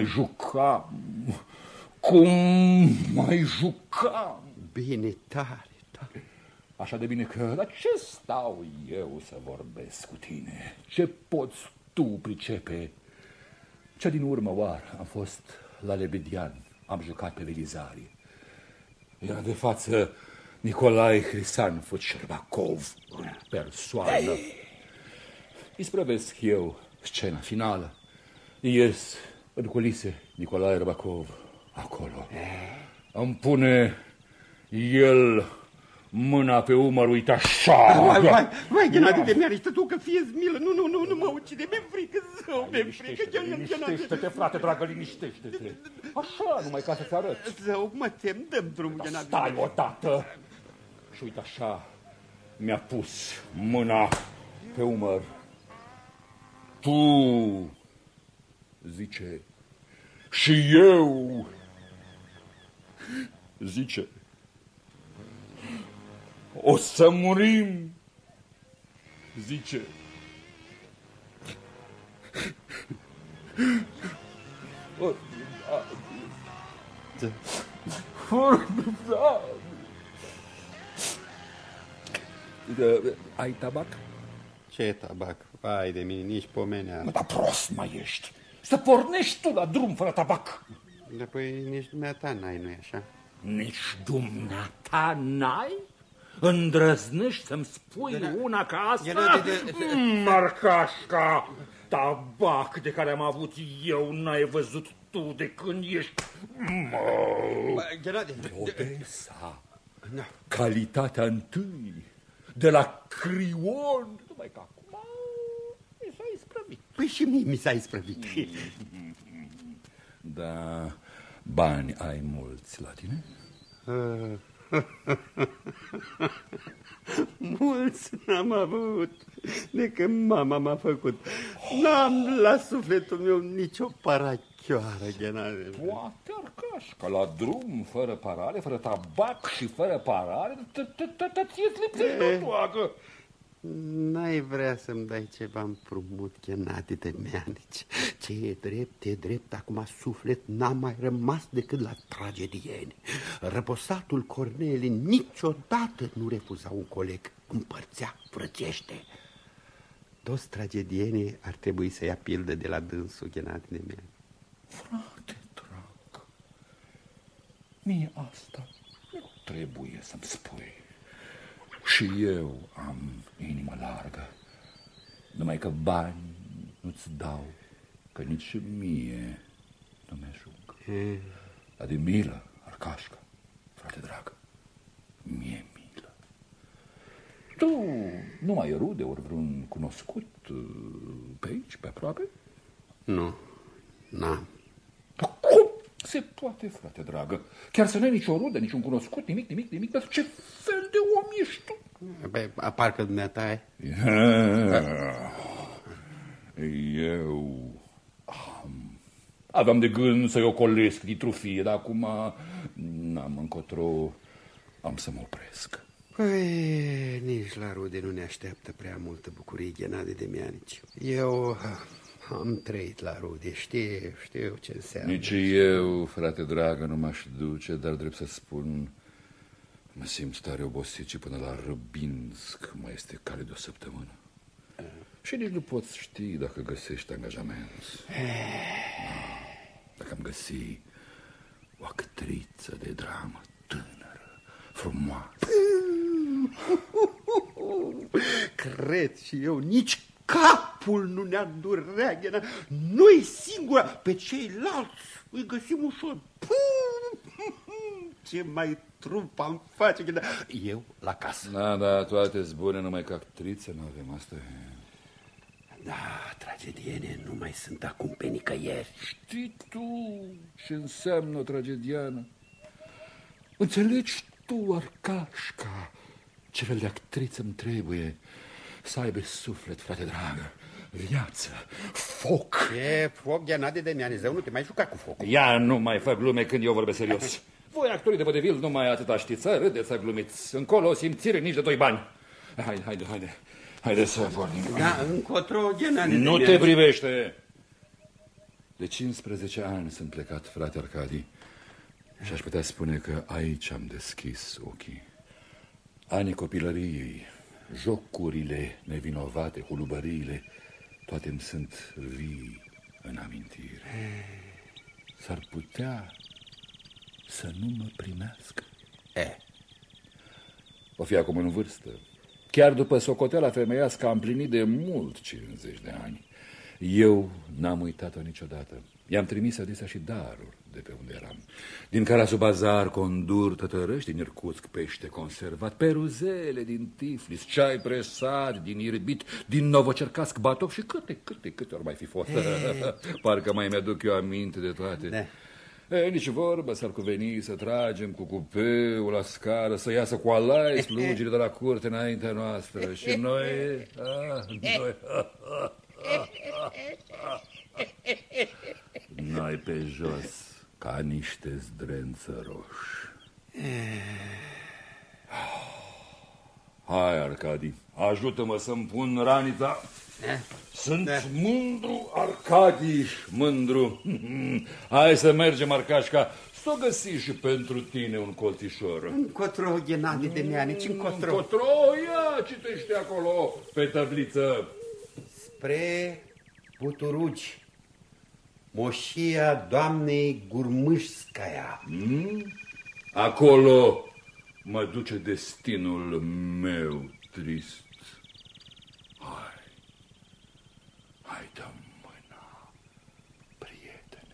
jucam. Bine, tare. Așa de bine că, la ce stau eu să vorbesc cu tine? Ce poți tu pricepe? Cea din urmă oară am fost la Lebedian, am jucat pe Belizarie. Era de față Nicolae Hrisanfut Șerbacov în persoană. Isprăvesc eu scena finală. Ies în culise Nicolae Răbacov acolo. Îmi pune el mâna pe umăr, uite așa. Vai, Ghenadie de Mianici, tu că fie-ți milă, nu mă ucide, mi-e frică, zău, mi-e frică. Liniștește-te, frate dragă, liniștește-te. Așa, numai ca să-ți arăt. Zău, mă tem, dă-mi drumul, Ghenadie. Stai odată. Și uite așa, mi-a pus mâna pe umăr. Tu, zice, și eu, zice, o să murim, zice. Ai tabac? Ce tabac? Vai de mine, nici pomenea. Dar prost mai ești. Să pornești tu la drum fără tabac. Apoi nici dumneata n-ai, nu-i așa? Nici dumneata n-ai? Îndrăznești să-mi spui una ca asta? Marcașca, tabac de care am avut eu n-ai văzut tu de când ești... Odessa, calitatea întâi, de la Crion, numai că acum mi s-a isprăvit. Păi și mie mi s-a isprăvit. Da, bani ai mulți la tine? Mulți n-am avut, de când mama m-a făcut. N-am la sufletul meu nicio parachioară, Ghenadie. Poate, Arcașca, la drum, fără parare, fără tabac și fără parare, ție-ți lipsește toată. N-ai vrea să-mi dai ceva împrumut, Ghenadie de Mianici. Ce e drept, acum suflet n-a mai rămas decât la tragedieni. Răposatul Corneli niciodată nu refuza un coleg, împărțea, frățește. Toți tragedienii ar trebui să ia pildă de la dânsul, Ghenadie de Mianici. Frate drag, mie asta nu trebuie să-mi spui. Și eu am inimă largă, numai că bani nu-ți dau, că nici și mie nu mi-ajung. Dar de milă, Arcașca, frate dragă, mie milă. Tu nu mai ai rude ori vreun cunoscut pe aici, pe aproape? Nu, n-am. Cum se poate, frate dragă? Chiar să nu ai nicio rudă, niciun cunoscut, nimic, dar ce fel de om ești tu? Băi, parcă dumneata ai. Eu aveam de gând să-i ocolesc ditrufie, dar acum n-am încotro, am să mă opresc. Păi, nici la rude nu ne așteaptă prea multă bucurie, Ghenadie de Mianici. Eu am trăit la rude, știu ce înseamnă. Nici eu, frate dragă, nu m-aș duce, dar drept să spun, mă simt tare obosit și până la Râbinsk mai este cale de o săptămână. Și nici nu poți ști dacă găsești angajament. Dacă am găsi o actriță de dramă tânără, frumoasă. Cred și eu, nici capul nu ne-ar durea, noi singura, pe ceilalți îi găsim ușor. Ce mai trup am face, eu la casă. Da, toate-s bune, numai că actriță nu avem, asta e. Da, tragediene nu mai sunt acum pe nicăieri. Știi tu ce înseamnă o tragediană? Înțelegi tu, Arcașca, ce fel de actriță îmi trebuie? Să aibă suflet, frate dragă, viață, foc. Ce foc, Ghenadie de Mianici, nu te mai juca cu focul. Ia, nu mai fă glume când eu vorbesc serios. Voi, actorii de vodevil, nu mai atâta știți, să râdeți, să glumiți. Încolo o simțire nici de 2 bani. Haide să pornim. Da, încotro, Ghenadie de Nu te privește. De 15 ani sunt plecat, frate Arcadii, și aș putea spune că aici am deschis ochii. Anii copilăriei, jocurile nevinovate, hulubăriile, toate îmi sunt vii în amintire. S-ar putea să nu mă primească. O fi acum în vârstă. Chiar după socoteala femeiască am plinit de mult 50 de ani. Eu n-am uitat-o niciodată. I-am trimis adesea și daruri de pe unde eram. Din Carasu-Bazar, conduri tătărăști, din Irkutsk pește conservat, peruzele din Tiflis, ceai presat, din Irbit, din Novocercasc, batoc și câte ori mai fi fost. Parcă mai mi-aduc eu aminte de toate. Nici vorbă s-ar cuveni să tragem cu cupeul la scară, să iasă cu alai slugile de la curte înaintea noastră. Și noi... Noi pe jos, ca niște zdrențăroși. Hai, Arcadi, ajută-mă să-mi pun ranița. Sunt mândru, Arcadi, mândru. Hai să mergem, Arcașca, să o găsi și pentru tine un colțișor. Încotro, Ghenadi de Mianici, încotro. Încotro, ia, citește acolo, pe tabliță. Spre Buturugi, moșia doamnei Gurmâșscaia. Acolo mă duce destinul meu trist. Hai, dă mâna, prietene.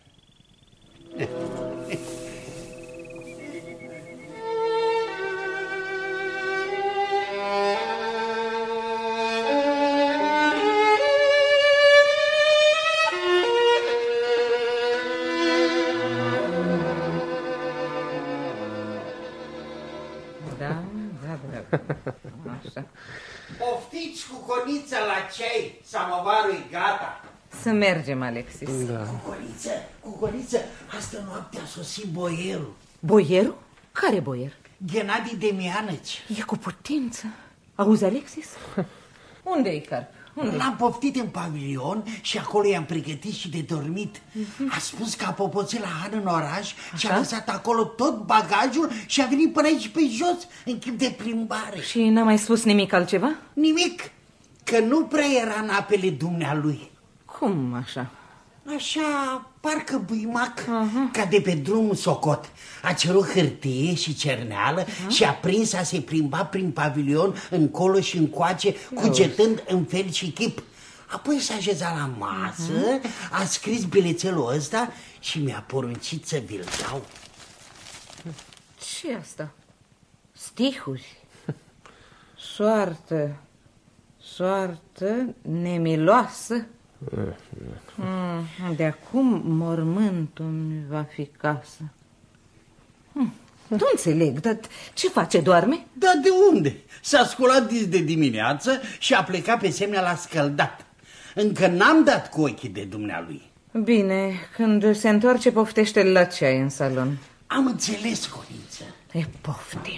Așa. Poftiți cu coniță la ceai, samovarul e gata. Să mergem, Alexis. Da. Cu coniță, astă noapte a sosit boierul. Boierul? Care boier? Ghenadi de Mianăci. E cu putință. Auzi, Alexis? Unde-i, Carp? L-am poftit în pavilion și acolo i-am pregătit și de dormit. A spus că a popoțit la Han în oraș și a lăsat acolo tot bagajul și a venit până aici pe jos, în chip de plimbare. Și n-a mai spus nimic altceva? Nimic, că nu prea era în apele dumnealui. Cum așa? Așa, parcă buimac, ca de pe drumul Socot. A cerut hârtie și cerneală și a prins a se plimba prin pavilion încolo și încoace, cugetând în fel și chip. Apoi s-a așezat la masă, a scris bilețelul ăsta și mi-a poruncit să vi-l dau. Ce asta? Stihuri. Soartă, soartă nemiloasă. De acum mormântul va fi casă. Nu înțeleg, dar ce face, doarme? Da, de unde? S-a sculat dis de dimineață și a plecat pe semnea la scăldat. Încă n-am dat cu ochii de dumnealui. Bine, când se întoarce poftește-l la ceai în salon. Am înțeles, Coniță. E, poftim.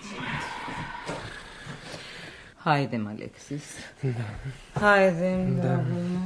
Haide-mă, Alexis. Haide-mi, da.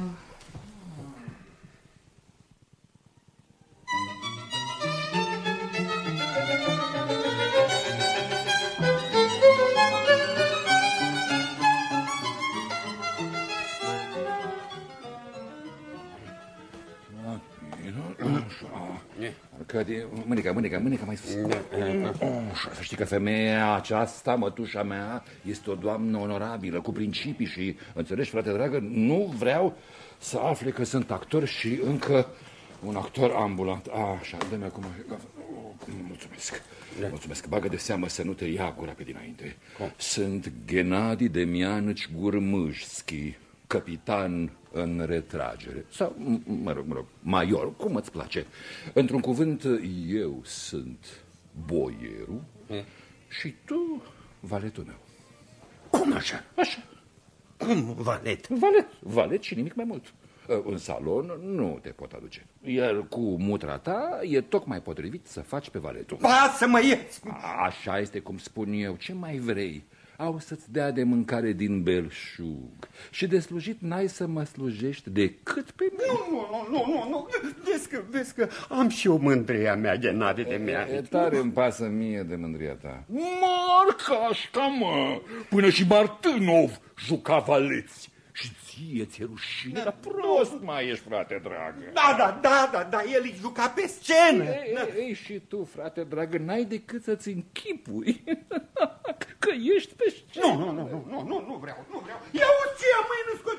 Arcadi, mâneca mai sus. Să știi că femeia aceasta, mătușa mea, este o doamnă onorabilă, cu principii și, înțelegi, frate dragă, nu vreau să afle că sunt actor și încă un actor ambulant. Așa, dă-mi acum... Mulțumesc, bagă de seamă să nu te ia gura pe dinainte. Sunt Ghenadi Demianici Gurmâșski, capitan în retragere. Sau, mă rog, major, cum îți place. Într-un cuvânt, eu sunt boierul și tu valetul meu. Cum așa? Așa. Cum valet? Valet și nimic mai mult. În salon nu te pot aduce. Iar cu mutra ta e tocmai potrivit să faci pe valetul. Ba, să mă ieți! Așa este cum spun eu. Ce mai vrei? Au să-ți dea de mâncare din belșug și de slujit n-ai să mă slujești decât pe mine. Nu. Vezi că am și o mândria mea, Ghenadi de Mianici. E tare îmi pasă mie de mândria ta. Marcașca, mă! Până și Martânov juca valeți. Și ție ți-e rușine, dar prost mai ești, frate dragă. Da, el îi juca pe scenă. Ei, și tu, frate dragă, n-ai decât să-ți închipui că ești pe scenă. Nu vreau. Ia uite ce am mai născocit.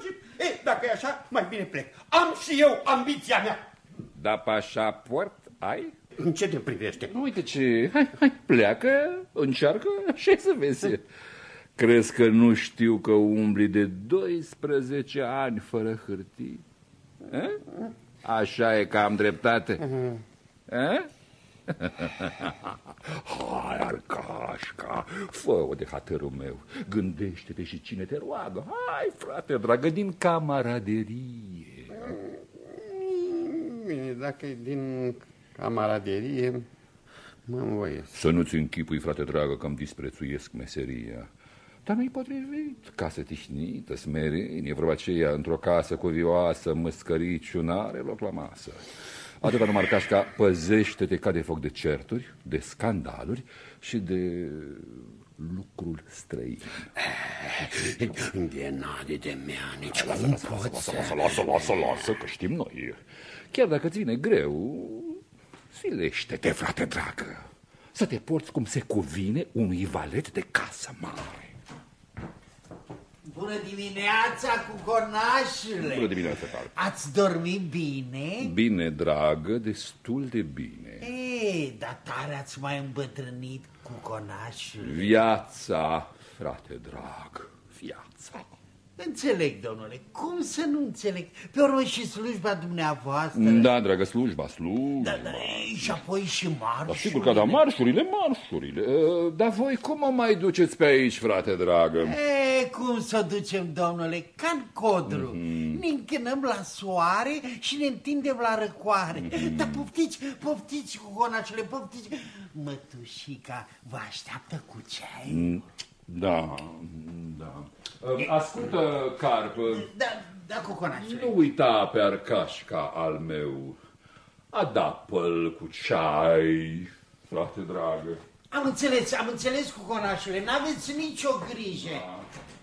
Dacă e așa, mai bine plec. Am și eu ambiția mea. Da, pașaport ai? În ce te privește? Uite ce, hai, pleacă, încearcă și să vezi. Crezi că nu știu că umbli de 12 ani fără hârtii? Așa e că am dreptate. Hai, Arcașca, fă-o de hatărul meu. Gândește-te și cine te roagă. Hai, frate dragă, din camaraderie. Bine, dacă e din camaraderie, mă învoiesc. Să nu-ți închipui, frate dragă, că-mi disprețuiesc meseria. Dar nu-i potrivit. Casă tihnită, smerenie, e vorba aceea, într-o casă cuvioasă, măscărici, n-are loc la masă. Atâta numai, Arcașca, păzește-te ca de foc de certuri, de scandaluri și de lucrul străin. De nade de mea, nici Lasă, că știm noi. Chiar dacă îți vine greu, silește-te, frate dragă, să te porți cum se cuvine unui valet de casă mare. Bună dimineața, cuconașule! Bună dimineața, Carp. Ați dormit bine? Bine, dragă, destul de bine. Ei, dar tare ați mai îmbătrânit, cuconașule. Viața, frate drag, viața. Înțeleg, domnule, cum să nu înțeleg? Pe urmă și slujba dumneavoastră. Da, dragă, slujba. Da, și apoi și marșurile. Sigur că da, marșurile. Dar voi cum o mai duceți pe aici, frate dragă? Cum să o ducem, domnule? Ca-n codru. Ne închinăm la soare și ne întindem la răcoare. Dar poftiți, cuconacele, poftiți. Mătușica vă așteaptă cu ceai? Da. Ascultă, Carp. Da, cuconacele. Nu uita pe Arcașca al meu. Adapă-l cu ceai, frate dragă. Am înțeles, cuconașele, n-aveți nicio grijă.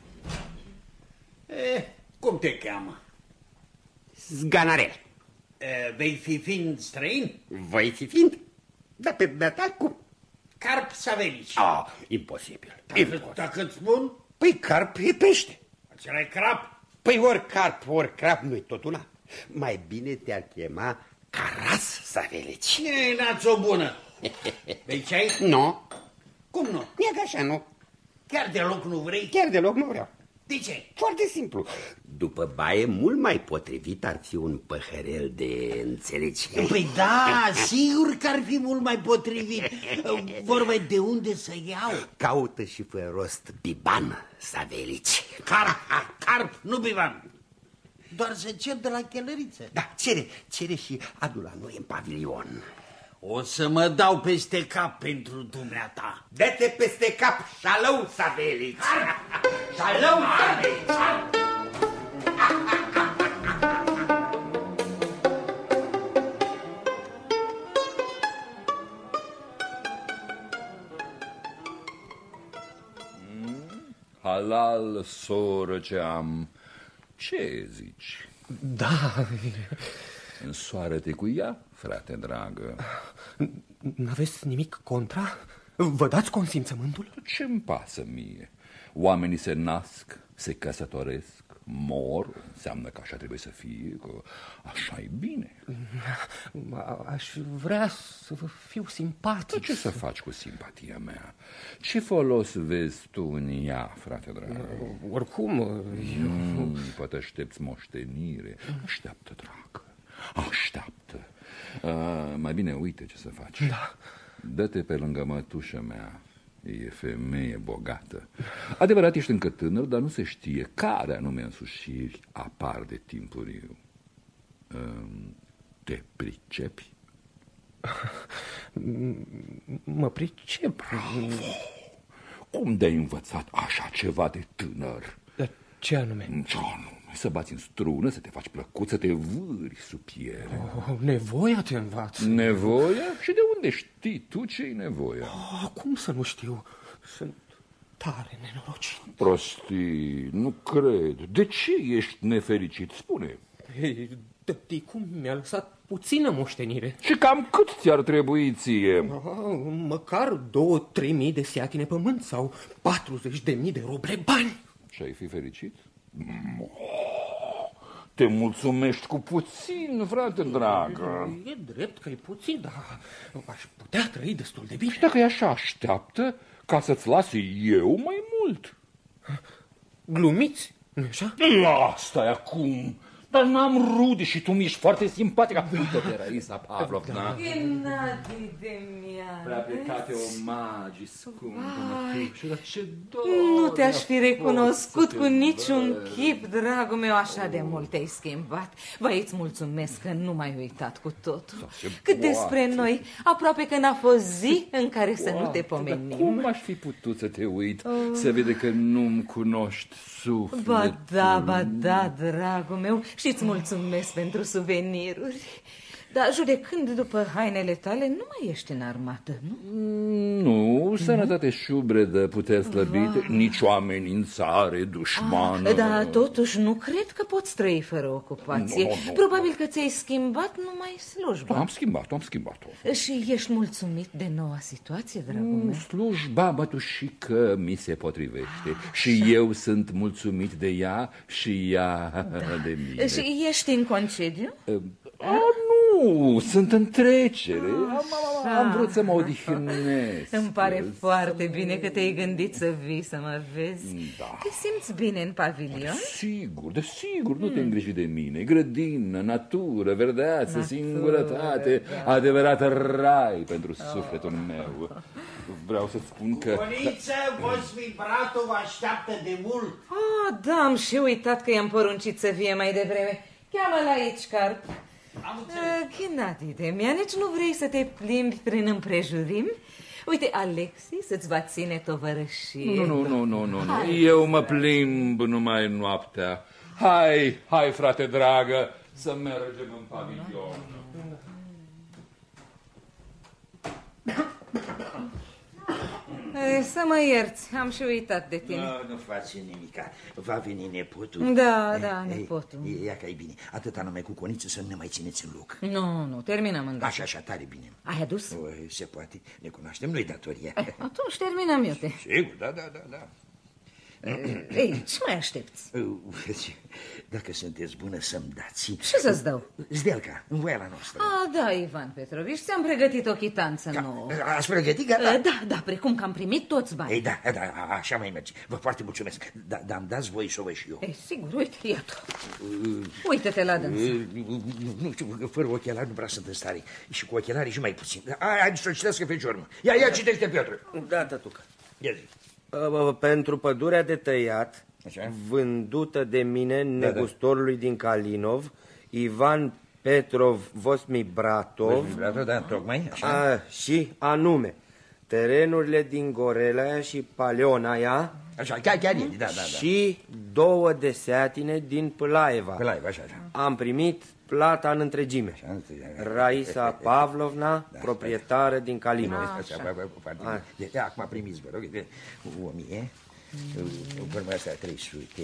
Cum te cheamă? Zganarel. Vei fi fiind străin? Voi fi fiind? Da, pe data cum? Carp Savelici. Imposibil. Dacă îți spun? Păi carp e pește. Acela e crap. Păi ori carp, ori crap, nu-i tot una. Mai bine te-ar chema Caras Savelici. N-ați o bună. Bei ceai? Nu. Cum nu? E că așa nu. Chiar deloc nu vrei? Chiar deloc nu vreau. De ce? Foarte simplu. După baie, mult mai potrivit ar fi un păhărel de înțelegi. Păi da, sigur că ar fi mult mai potrivit. Vorba de unde să iau. Caută și fă rost biban, Savelici. Carp, nu biban. Doar să cer de la chelăriță. Da, cere și adu la noi în pavilion. O să mă dau peste cap pentru dumneata. Dă-te peste cap, șalău, Savelici. Șalău, Savelici. Halal, soră ce am. Ce zici? Da. Însoară-te cu ea, frate dragă. N-aveți nimic contra? Vă dați consimțământul? Ce-mi pasă mie? Oamenii se nasc, se căsătoresc, mor, înseamnă că așa trebuie să fie, că așa e bine. Aș vrea să vă fiu simpatic. Ce să faci cu simpatia mea? Ce folos vezi tu în ea, frate dragă? Oricum, poate aștepți moștenire. Așteaptă, dragă, așteaptă. Mai bine uite ce să faci. Da. Dă-te pe lângă mătușa mea. E femeie bogată. Adevărat, ești încă tânăr, dar nu se știe care anume însușiri apar de timpuriu. Te pricepi? Mă pricep. Bravo! Cum de-ai învățat așa ceva de tânăr? Dar ce anume? Ce anume? Să bați în strună, să te faci plăcut, să te vâri sub piele. Nevoia te învață. Nevoia? Și de unde știi tu ce-i nevoia? Cum să nu știu? Sunt tare nenorocit. Prostii, nu cred. De ce ești nefericit? Spune. Tăticul mi-a lăsat puțină moștenire. Și cam cât ți-ar trebui ție? Măcar 2-3 mii de seatine pământ sau 40.000 de roble bani. Și ai fi fericit? te mulțumești cu puțin, frate dragă. E drept că e puțin, dar aș putea trăi destul de bine. Și dacă e așa, așteaptă ca să-ți las eu mai mult. Glumiți, nu așa? Asta e acum. Dar n-am rude și tu mi-ești foarte simpatică. Uite-te, Raisa Pavlovna. Gennadi de mea. Prea plecate omagii, scumpă mătușă, dar ce dor. Nu te-aș fi recunoscut cu niciun chip, dragul meu, așa de mult te-ai schimbat. Vai, îți mulțumesc că nu m-ai uitat cu totul. Cât despre noi, aproape că n-a fost zi în care să nu te pomenim. Cum aș fi putut să te uit, să vede că nu-mi cunoști sufletul? Ba da, dragul meu, și-ți mulțumesc pentru suveniruri. Dar judecând după hainele tale, nu mai ești în armată, nu? Nu, sănătate șubredă, puteri slăbite, nici o amenințare dușmană. Dar totuși nu cred că poți trăi fără ocupație. Nu. Probabil că ți-ai schimbat numai slujba. Am schimbat-o. Și ești mulțumit de noua situație, dragul meu? Slujba, mătușică, mi se potrivește. Și eu sunt mulțumit de ea și ea de mine. Și ești în concediu? Nu, sunt în trecere. Am vrut să mă odihnesc. Îmi pare foarte bine că te-ai gândit să vii să mă vezi. Da. Te simți bine în pavilion? Desigur, nu te îngriji de mine. Grădină, natură, verdeață, singurătate, adevărat rai pentru sufletul meu. Vreau să-ți spun că... Buniță, Vosmi Bratov vă așteaptă de mult. Da, am și uitat că i-am poruncit să vie mai devreme. Cheamă-l aici, Carp. Gennadi de mea, nici nu vrei să te plimbi prin împrejurimi? Uite, Alexis îți va ține tovărășie. Nu. Eu mă plimb numai noaptea. Hai, frate dragă, să mergem în pavilion. Să mă ierți, am și uitat de tine. Nu faci nimica, va veni nepotul. Da, nepotul. Ia că e bine, atâta numai cu coniță să nu ne mai țineți în loc. Nu, terminăm îndată. Așa, tare bine. Ai adus? Se poate, ne cunoaștem, nu-i datoria. Atunci terminăm, iute. Sigur, da. Ei, ce mai aștepți? Dacă sunteți bună să-mi dați... Ce să-ți dau? Zdelca, în voiala noastră. Da, Ivan Petrovici, ți-am pregătit o chitanță nouă. Ați pregătit, gata? Da, precum că am primit toți banii. Ei, da, așa mai merge. Vă foarte mulțumesc. Dar îmi dați voi să o văd și eu. Ei, sigur, uite, iată. Uită-te la dâns. Nu știu, fără ochelari nu prea sunt în stare. Și cu ochelari și mai puțin. Hai să o citească Fecioară. Ia citește, Piotr. Da, tătucă. Ia zi. Pentru pădurea de tăiat, așa, vândută de mine negustorului din Kalinov, Ivan Petrov Vosmi Bratov, da, tocmai, așa. Și anume terenurile din Gorelaia și Paleonaia, așa, chiar e, da. Și 2 deseatine din Pâlaeva. Așa. Am primit plata în întregime. Raisa Pavlovna, proprietară din Kalinov. Acum primiți, vă rog, 1000, urmă astea 300,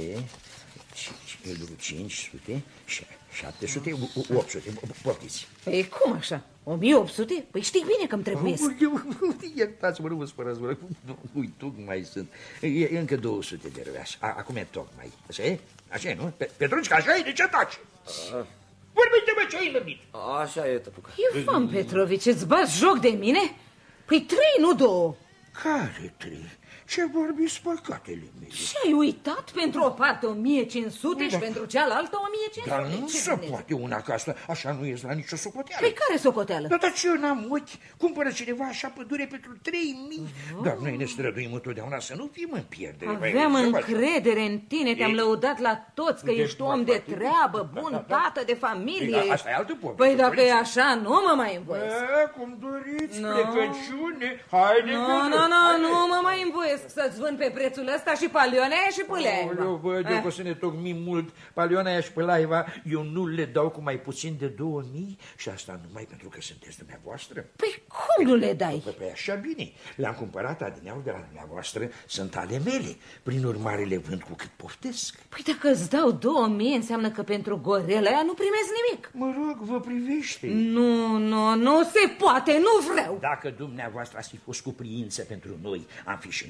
500, 700, 800, poftiți. Păi cum așa? 1800? Păi știi bine că-mi trebuiesc. Iertați-mă, nu vă spărați, vă rog, nu-i tocmai sunt. E încă 200 de răveași. Acum e tocmai. Așa e, nu? Petrușca, așa e? De ce taci? Vorbește-mă ce ai lăbit. Așa e, tătucă. Ivan Petrovici, îți bați joc de mine? Păi 3, nu 2. Care 3? Ce vorbiți, păcatele mele? Și ai uitat pentru o parte 1500 și pentru cealaltă 1500? Dar nu se poate una ca asta, așa nu ies la nicio socoteală. Păi care socoteală? Dar ce eu n-am ochi? Cumpără cineva așa pădure pentru 3000? Dar noi ne străduim întotdeauna să nu fim în pierdere. Aveam încredere în tine, te-am lăudat la toți că ești om de treabă, bun tată de familie. Asta e altă poveste. Păi dacă e așa, nu mă mai învoiesc. Cum doriți, plecăciune, haide. Nu mă mai învoiesc să-ți vând pe prețul ăsta și Palionaia și Pâlaiva. Eu văd eu că o să ne tocmim mult. Palionaia și Pâlaiva, eu nu le dau cu mai puțin de 2000 și asta numai pentru că sunteți dumneavoastră. Păi cum nu le dai? Păi așa bine. Le-am cumpărat adineauri de la dumneavoastră, sunt ale mele. Prin urmare le vând cu cât poftesc. Păi dacă îți dau 2000 înseamnă că pentru gorela aia nu primesc nimic. Mă rog, vă privește. Nu se poate, nu vreau. Dacă dumneavoastră ați fi fost cu priință pentru noi, am fi și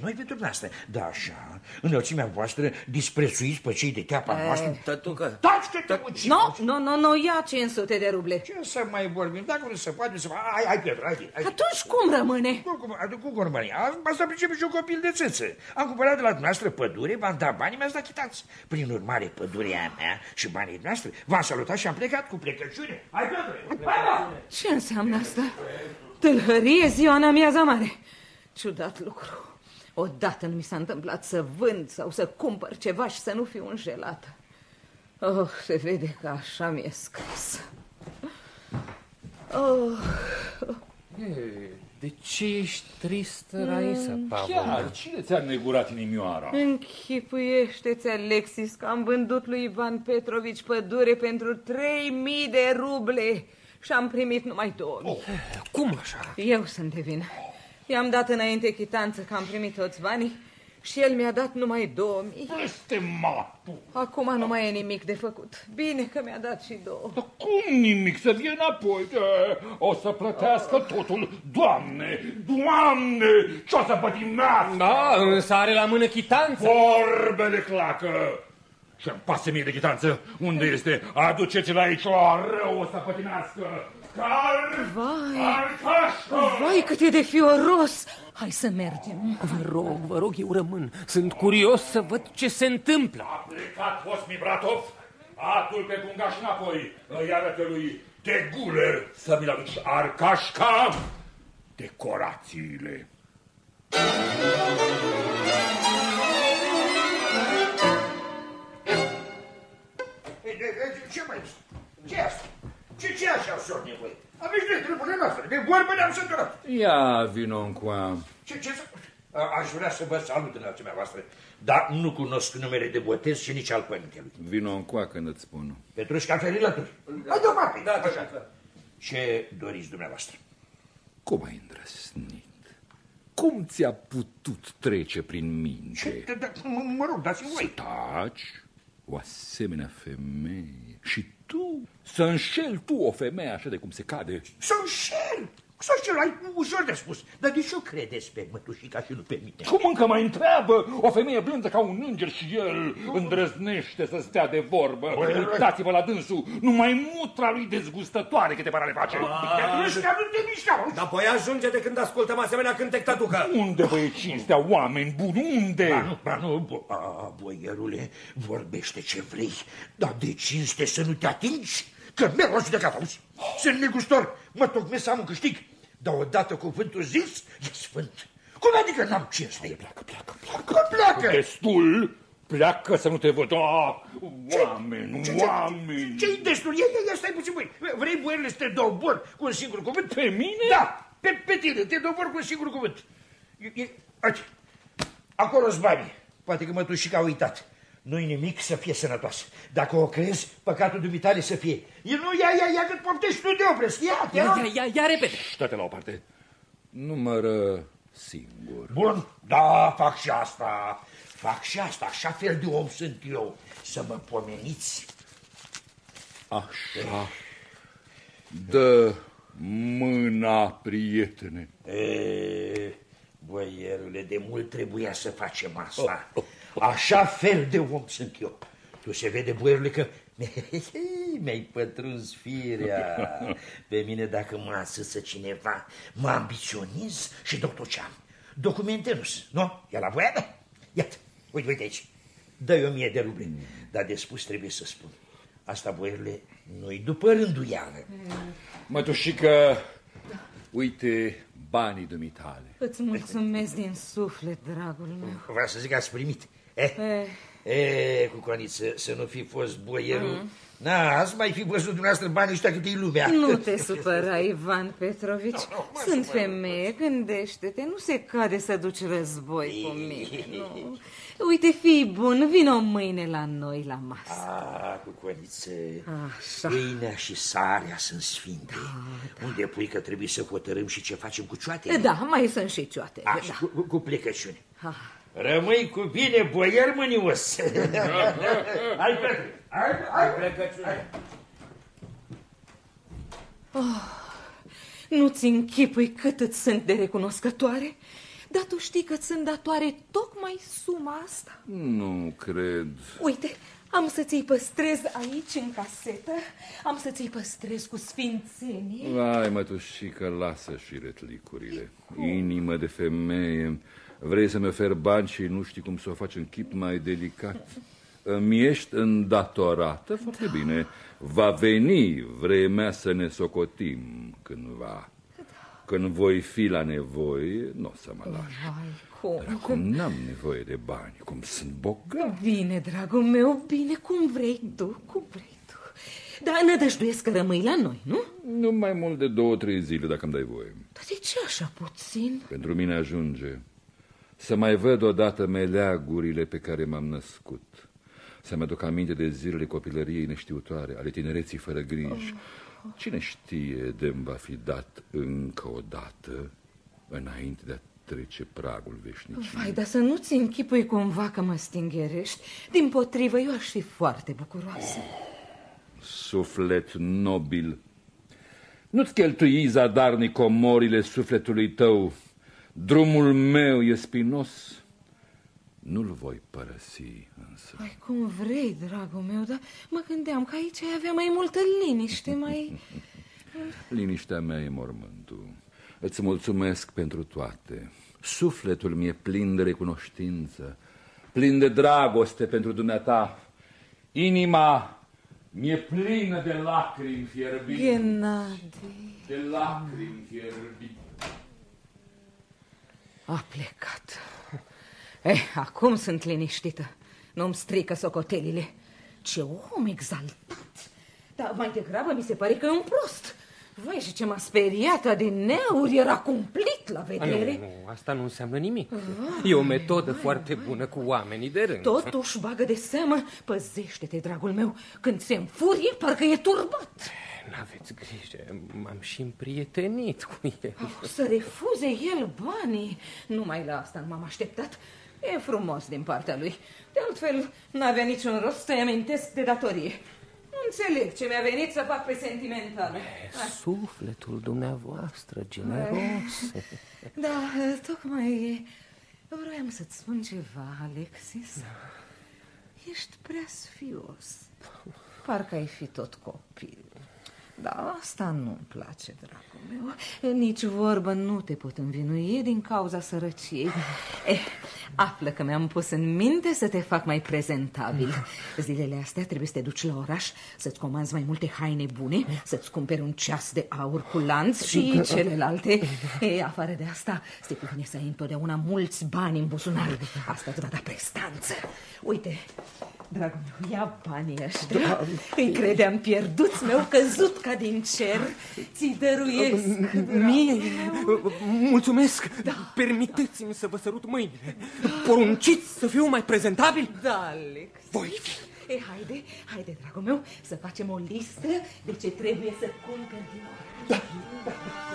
noi pentru dumneavoastră. Da, așa, înălțimea voastră disprețuiți pe cei de teapa noastră. Tătucă. Taci că te uci! Nu, ia 500 de ruble. Ce să mai vorbim? Dacă nu se poate să... Hai, Petru, hai. Atunci cum rămâne? Cum rămâne? Asta pricepe și un copil de țâță. Am cumpărat de la dumneavoastră pădure, v-am dat banii, mi-ați dat chitați. Prin urmare, pădurea mea și banii noastre v-am salutat și am plecat cu plecăciune. Hai, Petru! Ce înseamnă asta? Tâlhărie ziua în amiaza mare. Ciudat lucru. Odată nu mi s-a întâmplat să vând sau să cumpăr ceva și să nu fiu înșelată. Oh, se vede că așa mi-e scris. De ce ești tristă, Raisa Pavlovna? Chiar, cine ți-a negurat inimioara? Închipuiește-ți, Alexis, că am vândut lui Ivan Petrovici pădure pentru 3.000 de ruble și am primit numai 2.000. Cum așa? Eu sunt de vină. I-am dat înainte chitanță că am primit toți banii și el mi-a dat numai 2.000. Este matu. Acum nu mai e nimic de făcut. Bine că mi-a dat și 2. Dar cum nimic? Să vie înapoi. O să plătească totul. Doamne, ce o să pătimească? Da, însă are la mână chitanță. Vorbe de clacă. Și-mi pasă mie de chitanță. Unde este? Aduceți-l aici, o rău o să pătimească. Vai, cât e de fioros! Hai să mergem. Vă rog, eu rămân. Sunt curios să văd ce se întâmplă. A plecat Hosmi Bratov, atul pe pungaș înapoi. Îi arătă lui Teguler să mi-l aduci Arcașca decorațiile. Ce mai este? Ce asta? Ce așa sorne voi? Aveți de treburile noastre, de vorbă ne-am săturat. Ia vino încoa. Ce? Aș vrea să vă salut înălțimea voastră, dar nu cunosc numele de botez și nici al părintelui. Vino încoa când îți spun. Petrușca Ferilături. Hai deoparte. Da, așa. Ce doriți dumneavoastră? Cum ai îndrăsnit? Cum ți-a putut trece prin minte? Mă rog, dați-mi voi. Taci, o asemenea femeie și tu să înșeli tu o femeie așa de cum se cade. Să înșel? Să înșel, ai ușor de spus. Dar de ce o credeți pe mătușica și nu pe mine? Cum încă mai întreabă? O femeie blândă ca un înger și el îndrăznește să stea de vorbă. Uitați-vă la dânsul, numai mutra lui dezgustătoare câte parale face. Dar apoi ajunge de când ascultăm asemenea cântec, tătucă. Unde vă e cinstea, oameni buni, unde? Boierule, vorbește ce vrei, dar de cinste să nu te atingi, că merg la judecată, auzi? Sunt negustor, mă tocmesc să am un câștig, dar odată cuvântul zis e sfânt. Cum adică n-am cinste? Pleacă! Destul, pleacă să nu te văd. Oameni! Ce-i destul? Ia stai puțin, băi. Vrei, boierule, să te dobor cu un singur cuvânt? Pe mine? Da, pe tine, te dobor cu un singur cuvânt. Aici, acolo-s banii. Poate că mătușica a uitat. Nu-i nimic, să fie sănătoasă. Dacă o crezi, păcatul dumitale să fie. Nu, ia cât poftești, nu te opresc. Ia repede. Stă-te la o parte. Numără singur. Bun, da, fac și asta. Așa fel de om sunt eu. Să mă pomeniți. Așa. Dă mâna, prietene. Boierule, de mult trebuia să facem asta. Așa fel de om sunt eu. Tu se vede, boierule, că mi-ai pătruns firea. Pe mine, dacă mă asâță cineva, mă ambiționez și dau tot ce am. Documente nu-s, nu? E la voia mea? Iată, uite aici. Dă-i 1000 de ruble. Dar de spus trebuie să spun. Asta, boierule, nu-i după rânduială. Mătușică, uite banii dumitale. Îți mulțumesc din suflet, dragul meu. Vreau să zic că ați primit. Cuconiță, să nu fi fost boierul. Ați mai fi văzut dumneavoastră banii ăștia cât e lumea. Nu te supăra, Ivan Petrovici. Sunt femeie, gândește-te. Nu se cade să duci război cu mine, nu. Uite, fii bun, vino mâine la noi la masă. Cuconiță, pâinea și sarea sunt sfinte. Unde pui că trebuie să hotărâm și ce facem cu cioatele? Da, mai sunt și cioate. Cu plecăciune. Rămâi cu bine, boier mânios. Hai, Petru, hai plecăciune. Nu-ți închipui cât îți sunt de recunoscătoare? Dar tu știi că sunt datoare tocmai suma asta. Nu cred. Uite, am să ți-i păstrez aici în casetă. Am să ți-i păstrez cu sfințenie. Hai, mătușică, lasă și retlicurile. Inimă de femeie. Vrei să-mi oferi bani și nu știi cum să o faci în chip mai delicat? Îmi ești îndatorată? Foarte bine. Va veni vremea să ne socotim cândva. Când voi fi la nevoie, nu o să mă lași. Dar acum n-am nevoie de bani, cum sunt bogat. Bine, dragul meu, bine, cum vrei tu, cum vrei tu. Dar nădăjduiesc că rămâi la noi, nu? Nu mai mult de 2-3 zile, dacă îmi dai voie. Dar de ce așa puțin? Pentru mine ajunge să mai văd odată meleagurile pe care m-am născut. Să-mi aduc aminte de zilele copilăriei neștiutoare, ale tinereții fără griji. Cine știe de-mi va fi dat încă o dată înainte de a trece pragul veșniciei. Vai, dar să nu-ți închipui cumva că mă stingerești. Dimpotrivă, eu aș fi foarte bucuroasă. Suflet nobil, nu-ți cheltui zadarnic comorile sufletului tău. Drumul meu e spinos, nu-l voi părăsi însă. Ai, cum vrei, dragul meu, dar mă gândeam că aici ai avea mai multă liniște, mai... Liniștea mea e mormântul. Îți mulțumesc pentru toate. Sufletul mi-e plin de recunoștință, plin de dragoste pentru dumneata. Inima mi-e plină de lacrimi fierbinte. Gennadi. De lacrimi fierbinte. A plecat. Acum sunt liniștită. Nu-mi strică socotelile. Ce om exaltat. Dar mai degrabă mi se pare că e un prost. Vai, și ce m-a speriat adineauri, era cumplit la vedere. Nu, asta nu înseamnă nimic. E o metodă foarte bună cu oamenii de rând. Totuși bagă de seamă. Păzește-te, dragul meu. Când se înfurie, parcă e turbat. N-aveți grijă, m-am și împrietenit cu el. Să refuze el banii. Numai la asta nu m-am așteptat. E frumos din partea lui. De altfel, n-avea niciun rost să-i amintesc de datorie. Nu înțeleg ce mi-a venit să fac pe sentimentală. Sufletul dumneavoastră generos. Da, tocmai vroiam să-ți spun ceva, Alexis. Ești prea sfios. Parcă ai fi tot copil. Dar asta nu-mi place, dragul meu. Nici vorbă nu te pot învinui din cauza sărăciei. Află că mi-am pus în minte să te fac mai prezentabil. Zilele astea trebuie să te duci la oraș, să-ți comanzi mai multe haine bune, să-ți cumperi un ceas de aur cu lanț și celelalte. Afară de asta, se cuvine să ai întotdeauna mulți bani în buzunar. Asta îți va da prestanță. Uite, dragul meu, ia banii ăștia. Îi credeam pierduți, mi-au căzut ca din cer. Ți-i dăruiesc. Mie? Mulțumesc. Da. Permiteți-mi să vă sărut mâinile. Porunciți să fiu mai prezentabil? Da, Alex. Voi. Haide, dragul meu, să facem o listă de ce trebuie să cumperi din oraș. Da.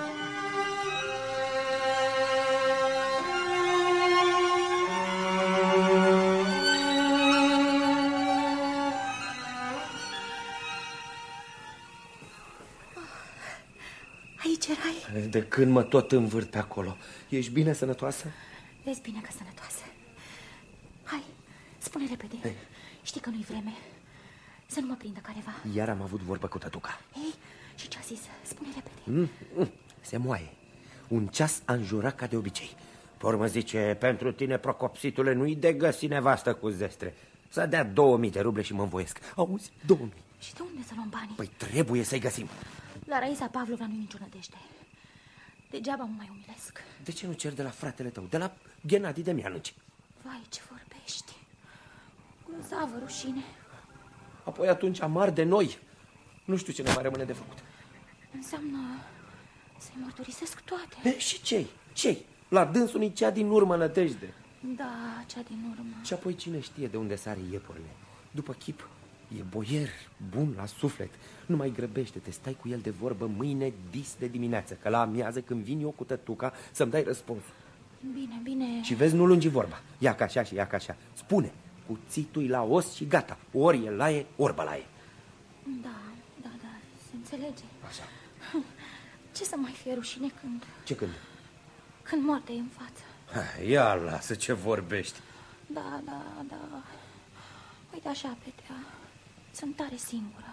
Aici erai? De când mă tot învârt pe acolo. Ești bine sănătoasă? Vezi bine că sănătoasă. Hai, spune repede. Știi că nu-i vreme. Să nu mă prindă careva. Iar am avut vorbă cu tătuca. Ei, și ce-a zis? Spune repede. Se moaie. Un ceas a înjurat ca de obicei. Pe urmă zice, pentru tine, procopsitule, nu-i de găsi nevastă cu zestre. Să dea 2000 de ruble și mă învoiesc. Auzi, 2000. Și de unde să luăm banii? Păi trebuie să-i găsim. La Raisa Pavlovna nu-i nicio nădejde. Degeaba mă mai umilesc. De ce nu cer de la fratele tău, de la Gennadi Demjanovici? Vai, ce vorbești. Grozavă rușine. Apoi atunci amar de noi. Nu știu ce ne mai rămâne de făcut. Înseamnă să-i mărturisesc toate. Și cei? La dânsul e cea din urmă nădejde. Da, cea din urmă. Și apoi cine știe de unde sare iepurile. După chip, e boier, bun la suflet. Nu mai grăbește-te, stai cu el de vorbă mâine dis de dimineață, că la amiază când vin eu cu tătuca să-mi dai răspunsul. Bine. Și vezi, nu lungi vorba. Ia ca așa și ia ca așa. Spune, cuțitul la os și gata. Ori e laie, ori bălaie. Da, se înțelege. Așa. Ce să mai fie rușine când... Ce când? Când moartea e în față. Ia lasă ce vorbești. Da. Uite așa, Petea, sunt tare singură.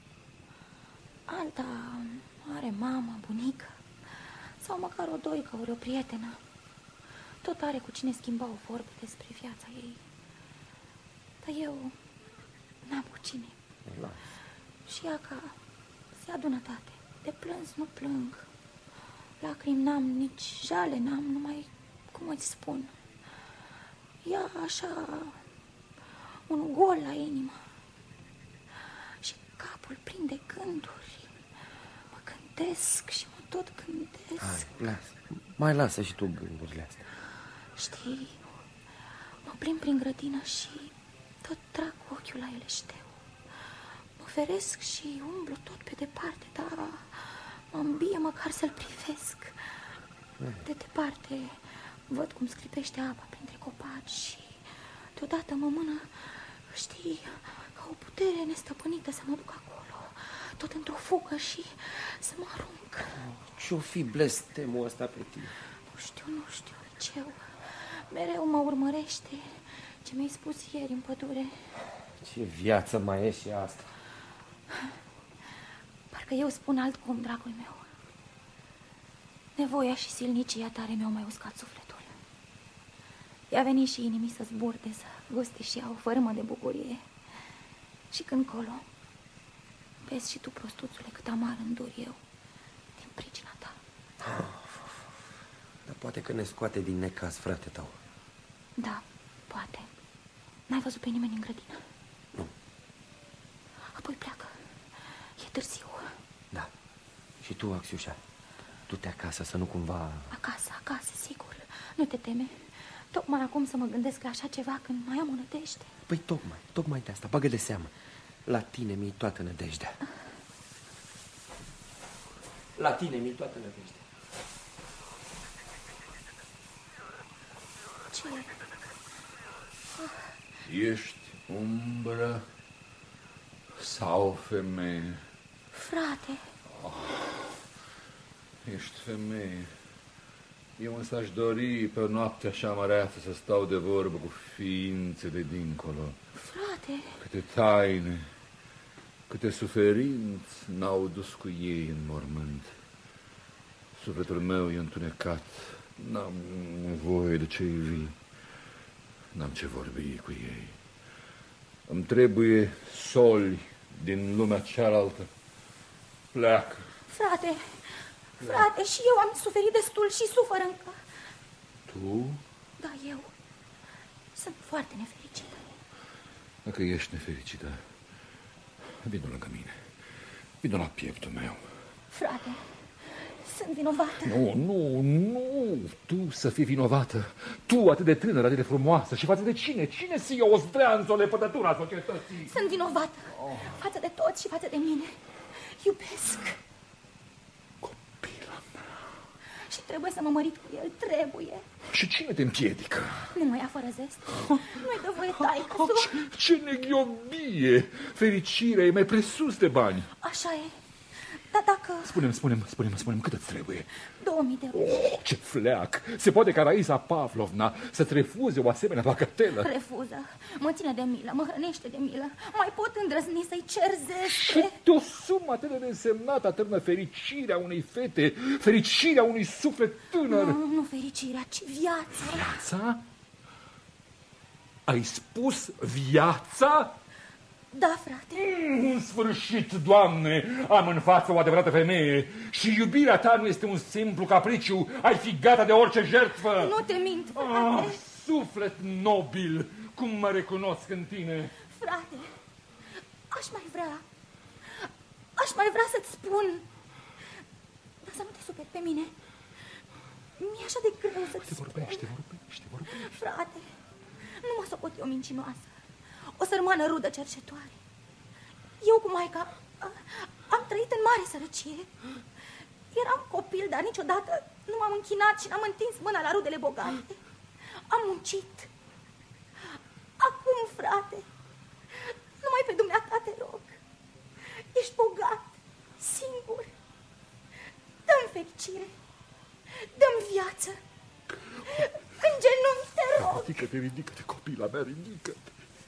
Alta are mamă, bunică, sau măcar o doică, ori o prietenă. Tot are cu cine schimba o vorbă despre viața ei. Dar eu n-am cu cine. Și ea ca se adună toate. De plâns nu plâng. Lacrimi n-am, nici jale n-am, numai cum îți spun. Ea așa, un gol la inimă. Și capul plin de gânduri. Mă gândesc și mă tot gândesc. Hai, lasă. Mai lasă și tu gândurile astea. Știi, mă plimb prin grădină și tot trag ochiul la Eleșteu. Mă feresc și umblu tot pe departe, dar mă îmbie măcar să-l privesc. De departe văd cum scripește apa printre copaci și deodată mă mână, știi, ca o putere nestăpânită să mă duc acolo, tot într-o fugă și să mă arunc. Ce-o fi blestemul ăsta pe tine? Nu știu, liceu. Mereu mă urmărește. Ce mi-ai spus ieri în pădure. Ce viață mai e și asta. Parcă eu spun altcum, dragul meu. Nevoia și silnicia tare mi-au mai uscat sufletul. I-a venit și inimii să zburde, să guste și ea o fărâmă de bucurie. Și când colo, vezi și tu, prostuțule, cât amar îndur eu din pricina ta. Dar poate că ne scoate din necaz, frate tău. Da, poate. N-ai văzut pe nimeni în grădină? Nu. Apoi pleacă. E târziu. Da. Și tu, Axiușa, du-te acasă să nu cumva... Acasă, sigur. Nu te teme. Tocmai acum să mă gândesc la așa ceva când mai am o nădejde. Păi tocmai de asta, bagă de seamă. La tine mi-i toată nădejdea. La tine mi-i toată nădejdea. Ce? Ești umbră sau femeie? Frate. Ești femeie. Eu însă aș dori pe o noapte așa măreață să stau de vorbă cu ființele dincolo. Frate. Câte taine, câte suferinți n-au dus cu ei în mormânt. Sufletul meu e întunecat. N-am nevoie de cei vii. N-am ce vorbi cu ei. Îmi trebuie soli din lumea cealaltă. Pleacă. Frate, și eu am suferit destul și sufăr încă. Tu? Da, eu. Sunt foarte nefericită. Dacă ești nefericită, vino lângă mine. Vino la pieptul meu. Frate, sunt vinovată. Nu, tu să fii vinovată. Tu, atât de tânără, atât de frumoasă. Și față de cine? Cine să o zdreanță, lepădătura societății? Sunt vinovată. Față de toți și față de mine. Iubesc. Copila mea. Și trebuie să mă mărit cu el, trebuie. Și cine te împiedică? Nu mă ia fără zest. Nu-i dă voie taică. Ce neghiobie! Fericirea e mai presus de bani. Așa e. Dar dacă... Spune-mi, cât îți trebuie? 2000 de euro. Ce fleac! Se poate ca Raisa Pavlovna să-ți refuze o asemenea bagatelă? Refuză. Mă ține de milă, mă hrănește de milă. Mai pot îndrăzni să-i cer zestre. Și de o sumă atât de însemnată atârnă fericirea unei fete, fericirea unui suflet tânăr. Nu fericirea, ci viața. Viața? Ai spus viața? Da, frate. În sfârșit, Doamne, am în față o adevărată femeie și iubirea ta nu este un simplu capriciu. Ai fi gata de orice jertfă. Nu te mint, frate. Suflet nobil, cum mă recunosc în tine. Frate, aș mai vrea să-ți spun, dar să nu te superi pe mine. Mi-e așa de greu să-ți spun. Vorbește. Frate, nu mă socot eu mincinoasă. O sărmană rudă cercetoare. Eu cu maica am trăit în mare sărăcie. Eram copil, dar niciodată nu m-am închinat și n-am întins mâna la rudele bogate. Am muncit. Acum, frate, numai pe dumneata te rog. Ești bogat, singur. Dă-mi fericire, dă-mi viață. în genunchi, te rog. Ridică-te, ridică-te, copila mea, ridică-te.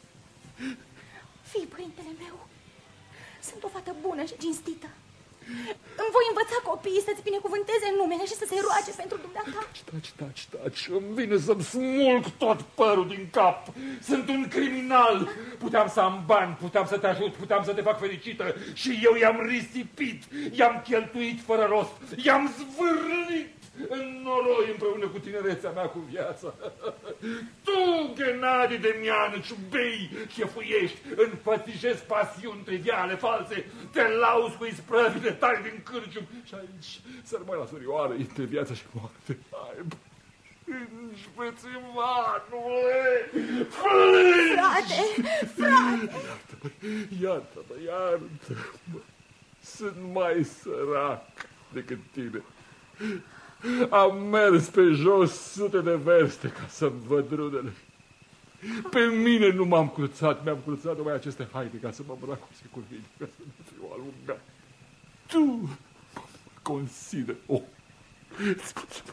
Fii părintele meu. Sunt o fată bună și cinstită. Îmi voi învăța copiii să-ți binecuvânteze numele și să se roage pentru dumneata. Taci, îmi vine să-mi smulg tot părul din cap. Sunt un criminal. Puteam să am bani, puteam să te ajut, puteam să te fac fericită și eu i-am risipit, i-am cheltuit fără rost, i-am zvârlit în noroi împreună cu tinerețea mea, cu viața. Tu, Ghenadi de Mianăciu, bei, chefuiești, înfățișezi pasiuni triviale, false, te lauzi cu isprăvile tale din cârcium și aici, sărmâna surioară, între viața și moarte. Hai, plângi, frățimanule, plângi! Frate! Iartă-mă. Sunt mai sărac decât tine. Am mers pe jos sute de verste ca să-mi văd rudele. Pe mine nu m-am cruțat, mi-am cruțat numai aceste haine ca să mă îmbrac cum se cuvine, ca să nu fiu alungat. Tu mă consider om. Îți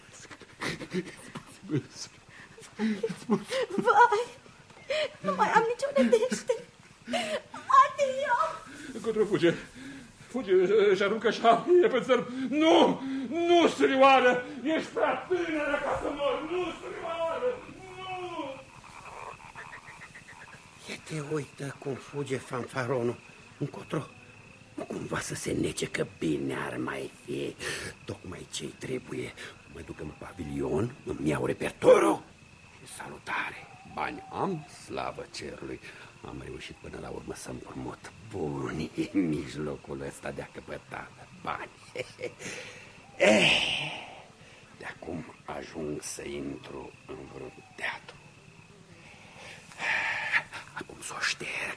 mulțumesc. Vai, nu mai am nicio nădejde. Adio! Încotro fuge. Fuge și aruncă șapie pe țărm. Nu, surioară! Ești prea tânără ca să mor! Nu, surioară! Nu! E te uită cum fuge fanfaronul. Încotro. Nu cumva să se nece că bine ar mai fi. Tocmai ce-i trebuie. Mă duc în pavilion, îmi iau repertoriu și salutare. Bani am, slavă cerului. Am reușit până la urmă să împrumut buni în mijlocul ăsta de-a căpătat bani. De acum ajung să intru în vreun teatru. Acum s-o șterg.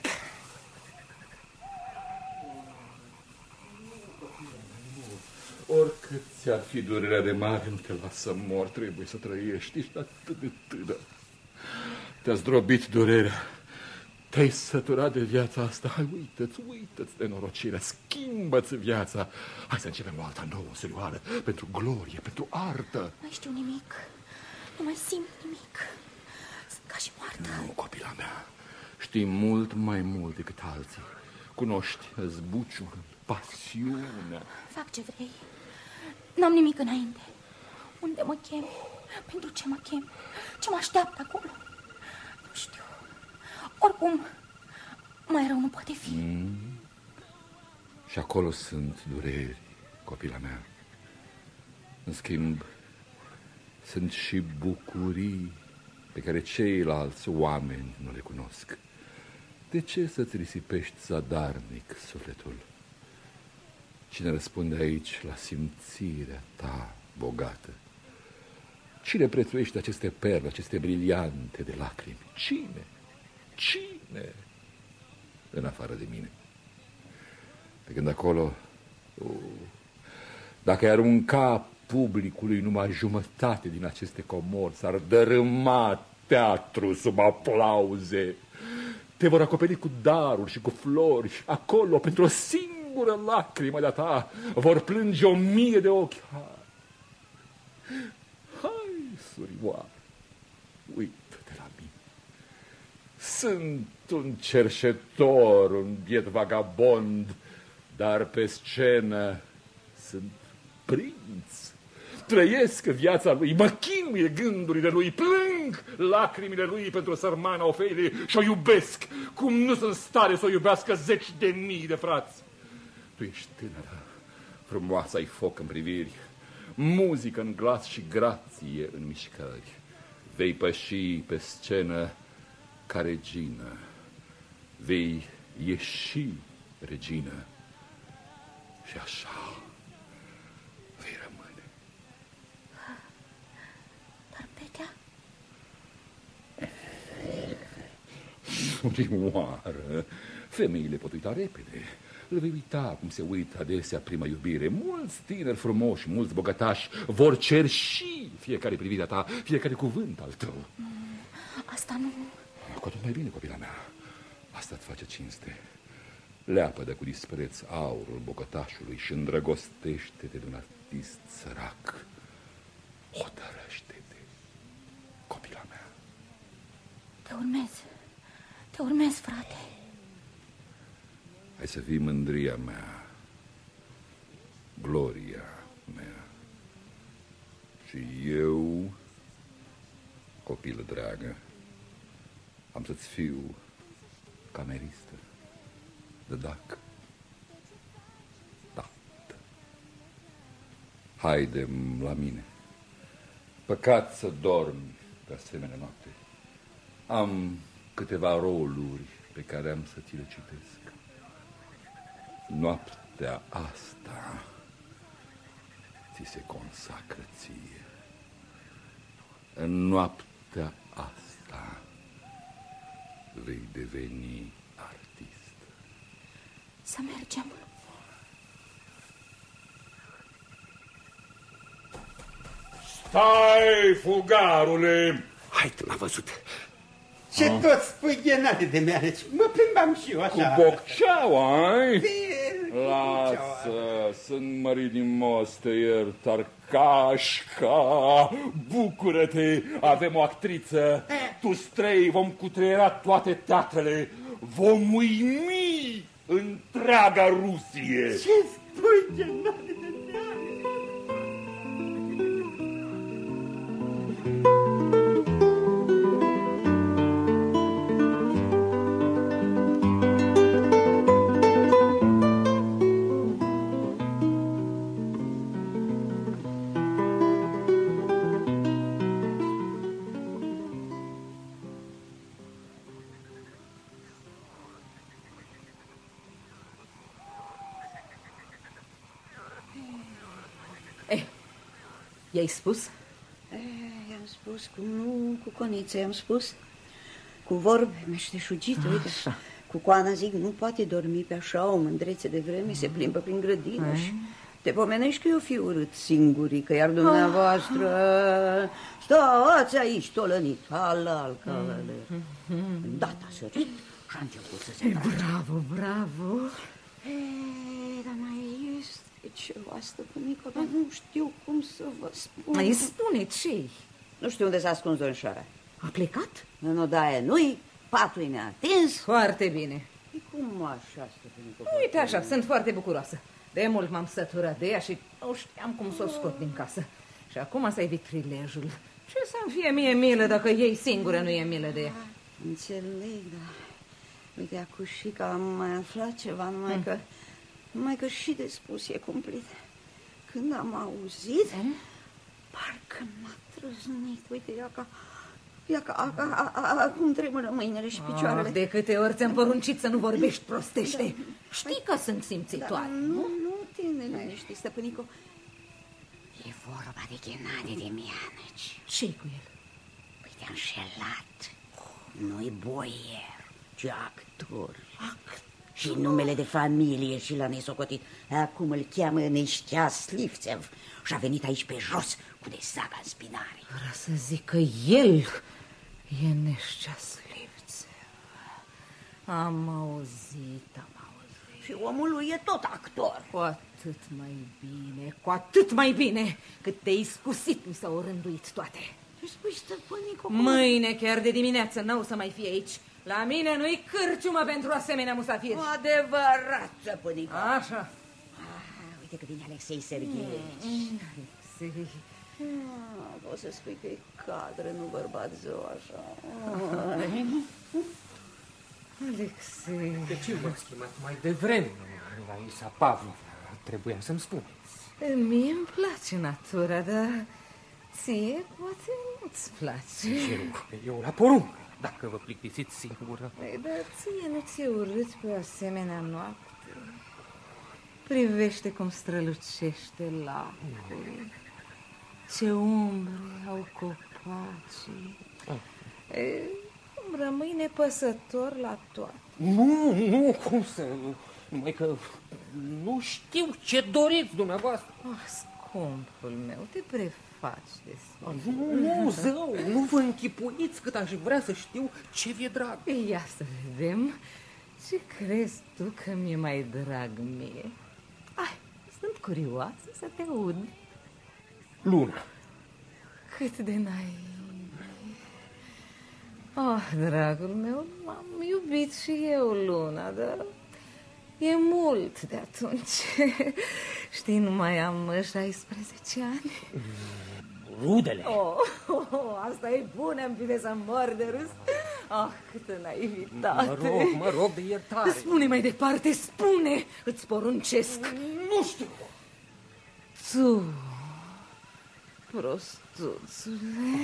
Oricât ți-ar fi durerea de mare, nu te lasă să mor, trebuie să trăiești, ești atât de tânăr. Te-a zdrobit durerea, te-ai săturat de viața asta, hai, uită-ți de norocirea, schimbă-ți viața. Hai să începem o alta nouă, surioară, pentru glorie, pentru artă. Nu mai știu nimic, nu mai simt nimic, sunt ca și moartă. Nu, copila mea, știi mult mai mult decât alții, cunoști zbuciul, pasiunea. Fac ce vrei, n-am nimic înainte. Unde mă chemi? Pentru ce mă chemi? Ce mă așteaptă acolo? Nu știu. Oricum, mai rău nu poate fi. Și acolo sunt dureri, copila mea. În schimb, sunt și bucurii pe care ceilalți oameni nu le cunosc. De ce să-ți risipești zadarnic sufletul? Cine răspunde aici la simțirea ta bogată? Cine prețuiește aceste perle, aceste briliante de lacrimi? Cine? În afară de mine. Pe când acolo, dacă ai arunca publicului numai jumătate din aceste comori, s-ar dărâma teatru sub aplauze. Te vor acoperi cu daruri și cu flori. Acolo, pentru o singură lacrimă de-a ta, vor plânge 1000 de ochi. Hai, surioară, uită-te la mine. Sunt un cerșetor, un biet vagabond, dar pe scenă sunt prinț. Trăiesc viața lui, mă chinuie gândurile lui, plâng lacrimile lui pentru sărmana Ofelie și o iubesc, cum nu sunt stare să o iubească 10.000 de frați. Tu ești tânără, frumoasă, ai foc în priviri, muzică în glas și grație în mișcări. Vei păși pe scenă ca regină, vei ieși regină și așa vei rămâne. Dar Petea? Surioară, femeile pot uita repede. Îl vei uita cum se uită adesea prima iubire. Mulți tineri frumoși, mulți bogătași vor cerși fiecare privire a ta, fiecare cuvânt al tău. Asta nu... Cu atât mai bine, copila mea. Asta-ți face cinste. Leapă-dă cu dispreț aurul bogătașului și îndrăgostește-te de un artist sărac. Hotărăște-te. copila mea. Te urmez, frate. Hai să fii mândria mea, gloria mea. Și eu, copilă dragă, am să-ți fiu cameristă, dădac, tată. Haide la mine. Păcat să dorm pe asemenea noapte. Am câteva roluri pe care am să ți le citesc. Noaptea asta ți se consacră ție. În noaptea asta vei deveni artist. Să mergem. Stai, fugarule! Hai, tu m-a văzut. Ce tot spui, Ghenade de Meaneci? Mă plimbam și eu așa. Cu bocceaua, ai? Lasă, sunt mărit din Moster, Tarcașca, bucură-te, avem o actriță, tu străi, vom cutreiera toate teatrele, vom uimi întreaga Rusie. Ce spui, Ghenade de Meaneci? I-ai spus? I-am spus, cum nu, cu Coniță i-am spus. Cu vorbe, meșteșugit, uite. Cu Coana zic, nu poate dormi pe așa o mândrețe de vreme, se plimbă prin grădină și te pomenești că eu fi urât singurică, iar dumneavoastră stați aici, tolănit, al cavale. Data sărit și-a început să se tace. Bravo, bravo. Dar mai este ceva, stăpânică, dar nu știu cum să vă spun. Mai spune ce-i? Nu știu unde s-a ascuns domnișoara. A plecat? În odaie nu-i, patul-i neatins. Foarte bine. E cum așa, stăpânică? Uite așa, sunt foarte bucuroasă. De mult m-am săturat de ea și nu știam cum să o scot din casă. Și acum să-i văd prilejul. Ce să-mi fie mie milă dacă ei singură nu e milă de ea? Înțeleg, dar... Uite, acușica am mai aflat ceva, numai că și de spus e cumplit. Când am auzit, parcă m-a trăznit. Uite, ia ca acum tremură mâinile și picioarele. De câte ori ți-am poruncit să nu vorbești prostește? Știi că sunt simțitoare, nu? Nu te neliniști, stăpânico. E vorba de Ghenade de Meaneci. Ce-i cu el? Păi te-a înșelat. Nu-i boier, ci actor. Și numele de familie și l-a nesocotit. Acum îl cheamă Neștea Slivțev și a venit aici pe jos cu dezaga în spinare. Vreau să zic că el e Neștea Slivțev. Am auzit. Și omul lui e tot actor. Cu atât mai bine, cât te-ai scusit mi s-au rânduit toate. Ce spui, stăpânico? Mâine, chiar de dimineață, n-au să mai fie aici. La mine nu-i cârciumă pentru asemenea musafiri. Adevărat, stăpânico. Așa. Uite că vine Alexei Sergeevici. Alexei. Poți să spui că e cadră, nu bărbat zău așa. Alexei. De ce m-ați chemat mai devreme, Raisa Pavlovna? Trebuia să-mi spuneți. Mie îmi place natura, dar ție poate nu-ți place. Eu la poruncă, dacă vă plictisiți singură. Dar ție nu ți-e urât pe asemenea noapte? Privește cum strălucește lacul. Ce umbre au copacii. Rămâi nepăsător la toate. Nu, cum să... Numai că nu știu ce doriți dumneavoastră. Scumpul meu, te prefaci de Nu, zău, nu vă închipuiți cât aș vrea să știu ce vi-e drag. Ia să vedem. Ce crezi tu că mi-e mai drag mie? Sunt curioasă să te aud. Luna. Cât de naiv. Dragul meu, m-am iubit și eu, Luna, dar e mult de atunci. Știi, nu mai am 16 ani. Rudele. Asta e bună, îmi vine să mor de râs. Câtă naivitate. Mă rog de iertare. Spune mai departe, spune, îți poruncesc. Nu știu. Tu, prostuțule,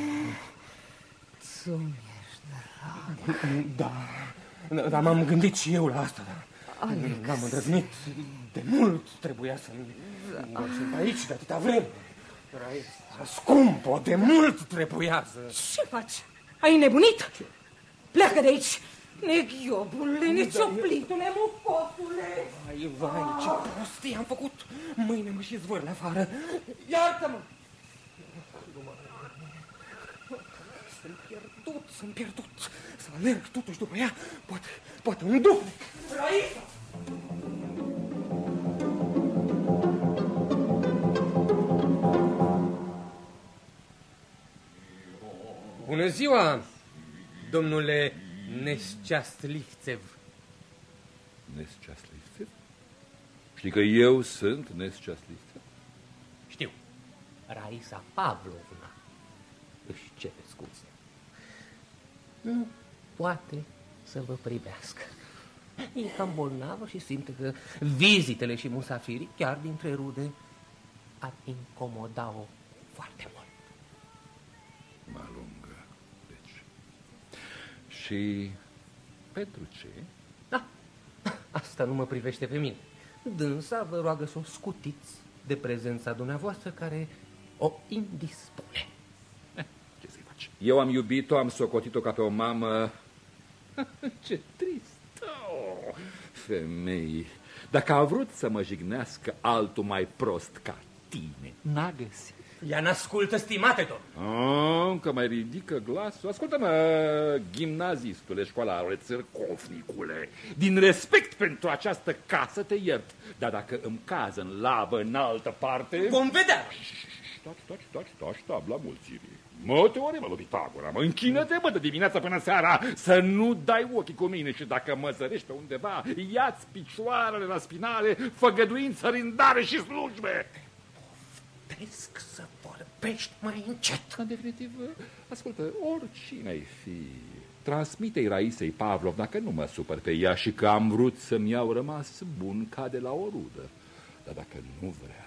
tu mi-ești drag. Da, m-am gândit și eu la asta, dar n-am îndrăznit. De mult trebuia să-mi... Sunt aici de atâta vreme. Scumpă, de mult trebuia să... Ce faci? Ai nebunit? Pleacă de aici, neghiobule, necioplitule, mucosule! Vai, ce prostie am făcut! Mâine mă și zvârle afară. Iartă-mă! Sunt pierdut. Să alerg totuși după ea. Poate un duh. Raisa! Bună ziua, domnule Nesceaslivțev. Nesceaslivțev? Știi că eu sunt Nesceaslivțev? Știu. Raisa Pavlovna își cere scuze. Nu poate să vă privească. E cam bolnavă și simte că vizitele și musafirii, chiar dintre rude, ar incomoda-o foarte mult. Mă lungă, deci. Și pentru ce? Da, asta nu mă privește pe mine. Dânsa vă roagă să o scutiți de prezența dumneavoastră care o indispune. Ce să-i faci? Eu am iubit-o, am socotit-o ca pe o mamă. Ce trist! Femei, dacă a vrut să mă jignească altul mai prost ca tine, n-a găsit. Ea n-ascultă, stimate domn. Încă mai ridică glasul. Ascultă-mă, gimnazistule, școlarule, țărcofnicule. Din respect pentru această casă te iert. Dar dacă îmi cază în lavă în altă parte... Vom vedea! Taci, tabla mulțirii. Mă, teorema lui Pitagora, mă, închină-te, bă, de dimineața până seara, să nu dai ochii cu mine și dacă mă zărești pe undeva, ia-ți picioarele la spinare, făgăduință, rindare și slujbe. Poftesc să vorbești mai încet. În definitiv, ascultă, oricine ai fi, transmite-i Raisei Pavlovna că nu mă supăr pe ea și că am vrut să-mi iau rămas bun ca de la o rudă. Dar dacă nu vrea,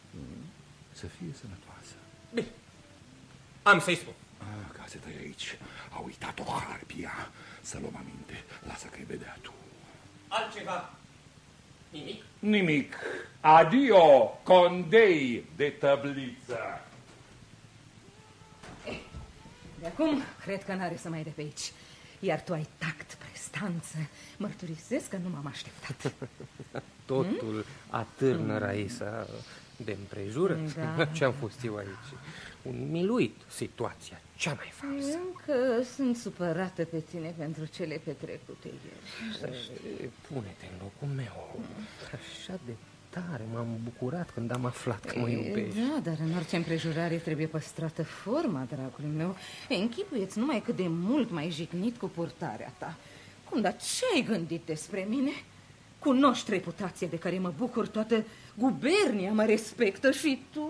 să fie sănătoasă. Bine, am să-i spun. Caseta e aici. A uitat-o harpia. Să luăm aminte. Lasă că-i vedea tu. Altceva? Nimic? Nimic. Adio, condei de tăbliță. De acum, cred că n-are să mai de pe aici. Iar tu ai tact, prestanță. Mărturisesc că nu m-am așteptat. Totul atârnă, Raisa, de împrejură. Da. Ce-am fost eu aici? Un miluit, situația cea mai falsă. Încă sunt supărată pe tine pentru cele petrecute ieri. Pune-te în locul meu. Așa de tare m-am bucurat când am aflat că mă iubești. Da, dar în orice împrejurare trebuie păstrată forma, dragul meu. Închipuieți numai cât de mult m-ai jignit cu purtarea ta. Cum, dar ce ai gândit despre mine? Cunoști reputația de care mă bucur, toată gubernia mă respectă și tu...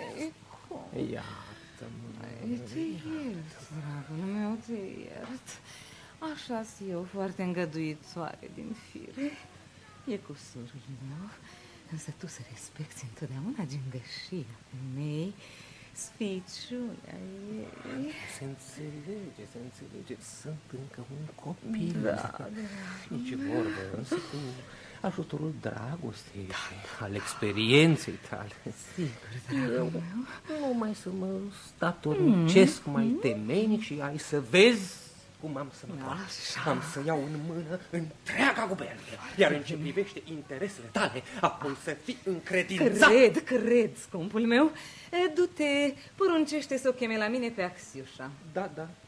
Iată-mă. Te iert, dragul meu, te iert. Așa-s eu, foarte îngăduitoare din fire. E cusurul meu, însă tu să respecti întotdeauna gingășia femei, sficiunea ei. Se înțelege, sunt încă un copil. Da. Nici vorbă, însă cu ajutorul dragostei, al experienței tale. Sigur, dragul meu. Nu mai să mă statornicesc mai temeinic și ai să vezi cum am să mă fac. Am să iau în mână întreaga gubernie, iar în ce privește interesele tale, apoi să fii încredințat. Cred, scumpul meu. Du-te, poruncește să o cheme la mine pe Axiușa. Da.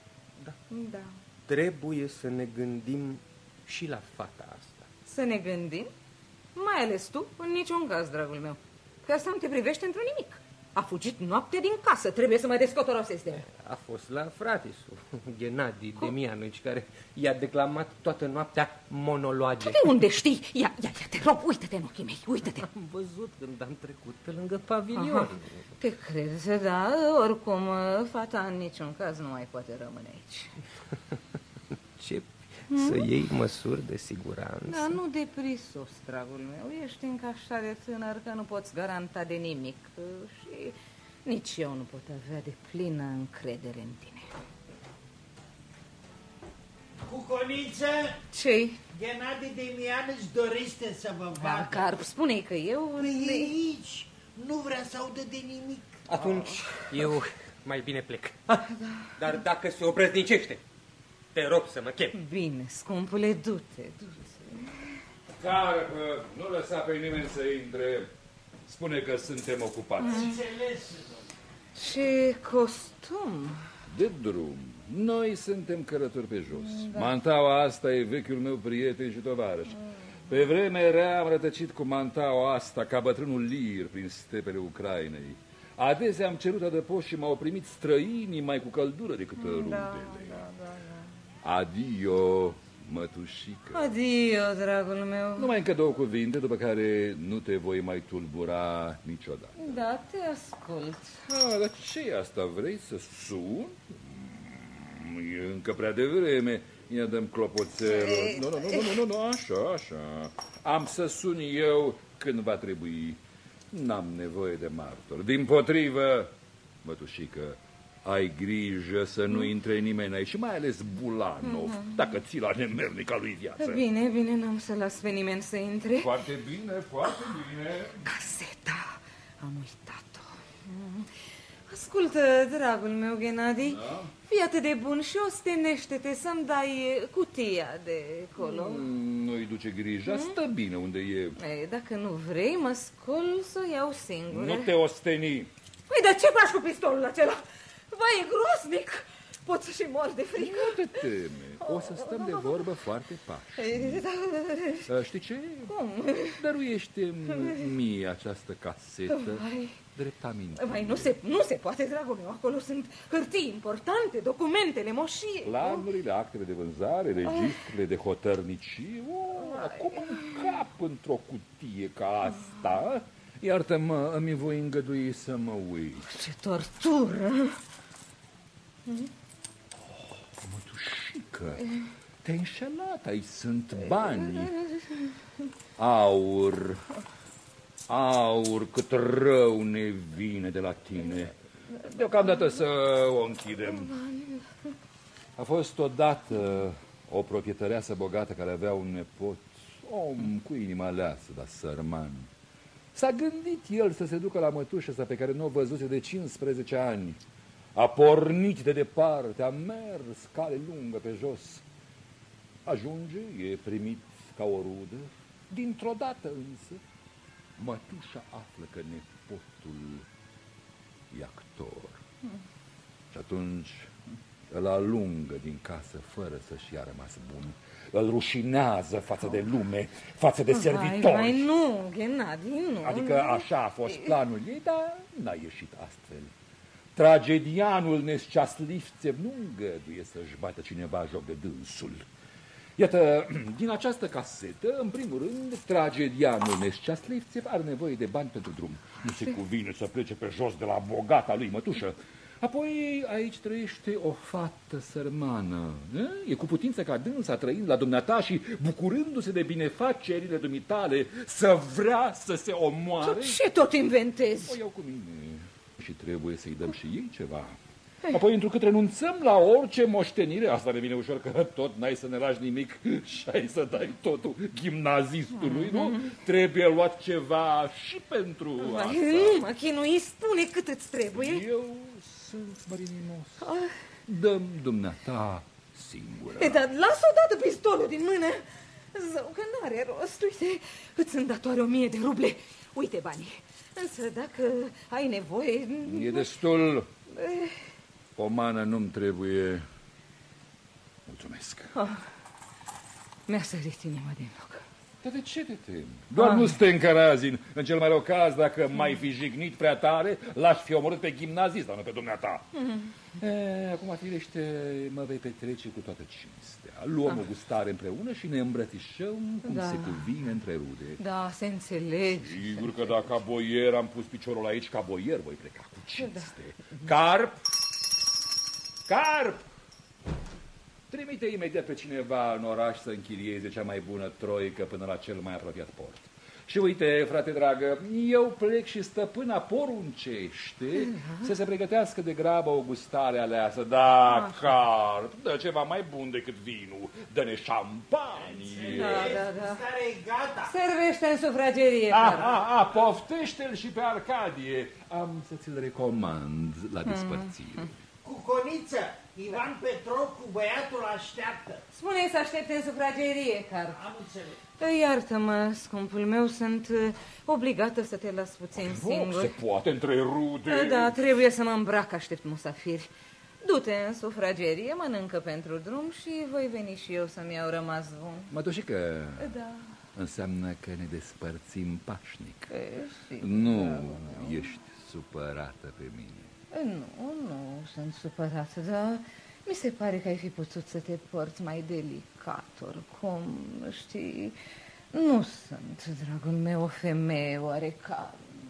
Trebuie să ne gândim și la fata asta. Să ne gândim? Mai ales tu, în niciun caz, dragul meu. Că asta nu te privește într-un nimic. A fugit noapte din casă, trebuie să mă descotorosesc de el. A fost la fratisul Ghenadi Demianovici, care i-a declamat toată noaptea monologe. De unde știi? Ia, te rog, uită-te în ochii mei, uită-te. Am văzut când am trecut pe lângă pavilion. Te crezi, da, oricum, fata în niciun caz nu mai poate rămâne aici. Ce să iei măsuri de siguranță? Da, nu de prisos, dragul meu. Ești încă așa de tânăr că nu poți garanta de nimic. Și nici eu nu pot avea de plină încredere în tine. Cuconiță? Ce-i? Ghenadi Demian îți dorește să vă vadă. Dar spune-i că eu... E aici. Nu vrea să audă de nimic. Atunci eu mai bine plec. Dar dacă se obrăznicește, te rog să mă chem. Bine, scumpule, du-te. Carpă, nu lăsa pe nimeni să intre. Spune că suntem ocupați. Înțeles. Ce costum! De drum. Noi suntem călători pe jos. Da. Mantaua asta e vechiul meu prieten și tovarăș. Pe vreme rea am rătăcit cu mantaua asta ca bătrânul Lir prin stepele Ucrainei. Adesea am cerut adăpost și m-au primit străinii mai cu căldură decât rudele. Adio, mătușică. Adio, dragul meu. Numai încă 2 cuvinte, după care nu te voi mai tulbura niciodată. Da, te ascult. Dar ce asta? Vrei să sun? E încă prea devreme. Ia dăm clopoțelul. Nu, așa. Am să sun eu când va trebui. N-am nevoie de martor. Dimpotrivă, mătușică, ai grijă să nu intre nimeni aici, și mai ales Bulanov, dacă ții la nemernica lui viață. Bine, n-am să las pe nimeni să intre. Foarte bine. Caseta, am uitat-o. Ascultă, dragul meu, Ghenadi, fii atât de bun și ostenește-te să-mi dai cutia de acolo. Nu-i duce grija, stă bine unde e. Dacă nu vrei, mă scol să o iau singură. Nu te osteni. Păi, dar ce faci cu pistolul acela? Vai, e groznic! Pot să și mor de frică. Nu te teme, o să stăm de vorbă foarte pași. Știi ce? Cum? Dăruiește-mi mie această casetă. Drept aminte. Vai, nu se poate, dragul meu. Acolo sunt hârtii importante, documentele, moșie. Planurile, actele de vânzare, registrele de hotărnicie. Acum un cap într-o cutie ca asta. Iartă-mă, îmi voi îngădui să mă uit. Ce tortură! Mătușică, te-ai înșelat, aici sunt bani. Aur, cât rău ne vine de la tine. Deocamdată să o închidem. A fost odată o proprietăreasă bogată care avea un nepot, om cu inima leasă, dar sărman. S-a gândit el să se ducă la mătușa sa pe care nu o văzuse de 15 ani. A pornit de departe, a mers cale lungă pe jos. Ajunge, e primit ca o rudă. Dintr-o dată însă, mătușa află că nepotul e actor. Și atunci îl alungă din casă fără să-și ia rămas bun. Îl rușinează față de lume, față de servitori. Vai, nu, Ghenadi, nu. Adică așa a fost planul ei, dar n-a ieșit astfel. Tragedianul Nesceaslivțev nu îngăduie să-și bată cineva joc de dânsul. Iată, din această casetă, în primul rând, tragedianul Nesceaslivțev are nevoie de bani pentru drum. Nu se cuvine să plece pe jos de la bogata lui mătușă. Apoi aici trăiește o fată sărmană. E cu putință ca dânsa, trăind la dumneata și bucurându-se de binefacerile dumitale, să vrea să se omoare. Ce tot inventezi? O iau cu mine și trebuie să-i dăm și ei ceva. Apoi, întrucât renunțăm la orice moștenire, asta ne vine ușor, că tot n-ai să ne lași nimic și ai să dai totul gimnazistului, nu? Trebuie luat ceva și pentru asta. Nu mă chinui, spune cât îți trebuie. Eu sunt mărinimos. Dăm dumneata singură. Dar las odată pistolul din mână. Zău că n-are rost, uite, îți sunt datoare 1000 de ruble. Uite banii. Însă dacă ai nevoie... E destul. Pomană nu-mi trebuie. Mulțumesc. Mi-a sărit inima din loc. Dar de ce te temi? Doar nu te încărazi în cel mai rău caz, dacă mai fi jignit prea tare, l-aș fi omorât pe gimnazist, dar nu pe dumneata. Acum, firește, mă vei petrece cu toată cinstea. Luăm o gustare împreună și ne îmbrățișăm cum se cuvine între rude. Da, se înțelege. Sigur că dacă ca boier am pus piciorul aici, ca boier voi pleca cu cinste. Carp! Carp! Trimite imediat pe cineva în oraș să închirieze cea mai bună troică până la cel mai apropiat port. Și uite, frate dragă, eu plec și stăpâna poruncește să se pregătească de grabă o gustare aleasă. Da, Carp, dă ceva mai bun decât vinul, dă-ne șampanie. Da. Gustarea e gata. Servește în sufragerie, Carp. Poftește-l și pe Arcadie. Am să ți-l recomand la despărțire. Cuconiță, Ivan Petrov cu băiatul așteaptă. Spune-i să aștepte în sufragerie, Carp. Am înțeles. Iartă-mă, scumpul meu, sunt obligată să te las puțin singur. Se poate între rude. Da, trebuie să mă îmbrac, aștept musafiri. Du-te în sufragerie, mănâncă pentru drum și voi veni și eu să-mi iau rămas bun. Mătușică, da. Înseamnă că ne despărțim pașnic. Nu ești supărată pe mine. Nu sunt supărată, dar mi se pare că ai fi putut să te porți mai delicat, oricum, știi, nu sunt, dragul meu, o femeie oarecare.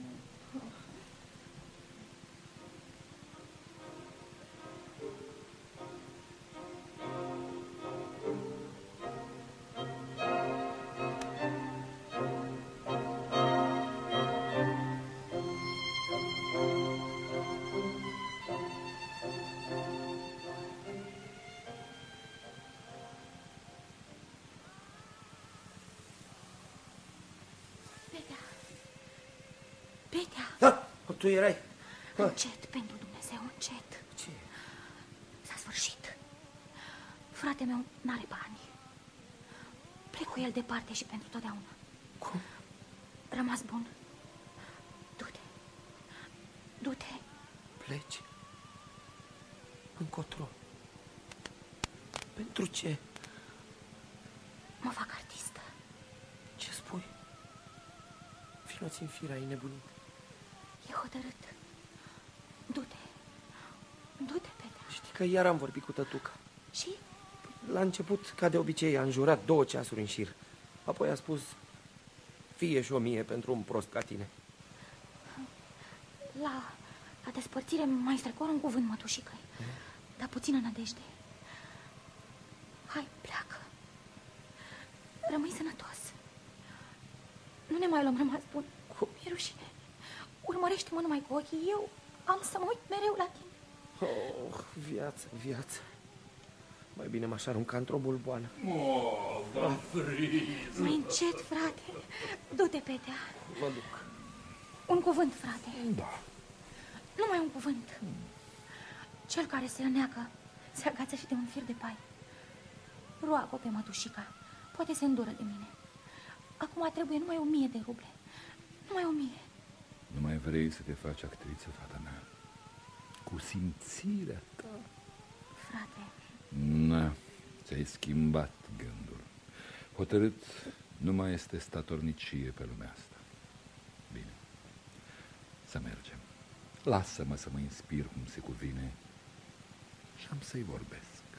Tu erai? Încet, pentru Dumnezeu, încet. Ce? S-a sfârșit. Frate meu n-are bani. Plec cu el departe și pentru totdeauna. Cum? Rămas bun. Du-te. Du-te. Pleci? Încotro? Pentru ce? Mă fac artistă. Ce spui? Vino-ți în fira, ai nebunit. E hotărât. Du-te. Du-te, Petea. Știi că iar am vorbit cu tătuca. Și? La început, ca de obicei, a înjurat 2 ceasuri în șir. Apoi a spus, fie și 1000 pentru un prost ca tine. La despărțire mai strecor un cuvânt, mătușică-i. Dar puțină nădejde. Hai, pleacă. Rămâi sănătos. Nu ne mai luăm rămas bun. Mi-e rușine. Urmărește-mă numai cu ochii. Eu am să mă uit mereu la tine. Oh, viață. Mai bine m-aș arunca într-o bulboană. Da, friz. Mai încet, frate. Du-te, Petea. Mă duc. Un cuvânt, frate. Da. Numai un cuvânt. Cel care se îneacă se agață și de un fir de pai. Roagă-o pe mătușica. Poate se îndură de mine. Acum trebuie numai 1000 de ruble. Numai 1000. Nu mai vrei să te faci actriță, fata mea? Cu simțirea ta? Frate. Na, ți-ai schimbat gândul. Hotărât nu mai este statornicie pe lumea asta. Bine, să mergem. Lasă-mă să mă inspir cum se cuvine și am să-i vorbesc.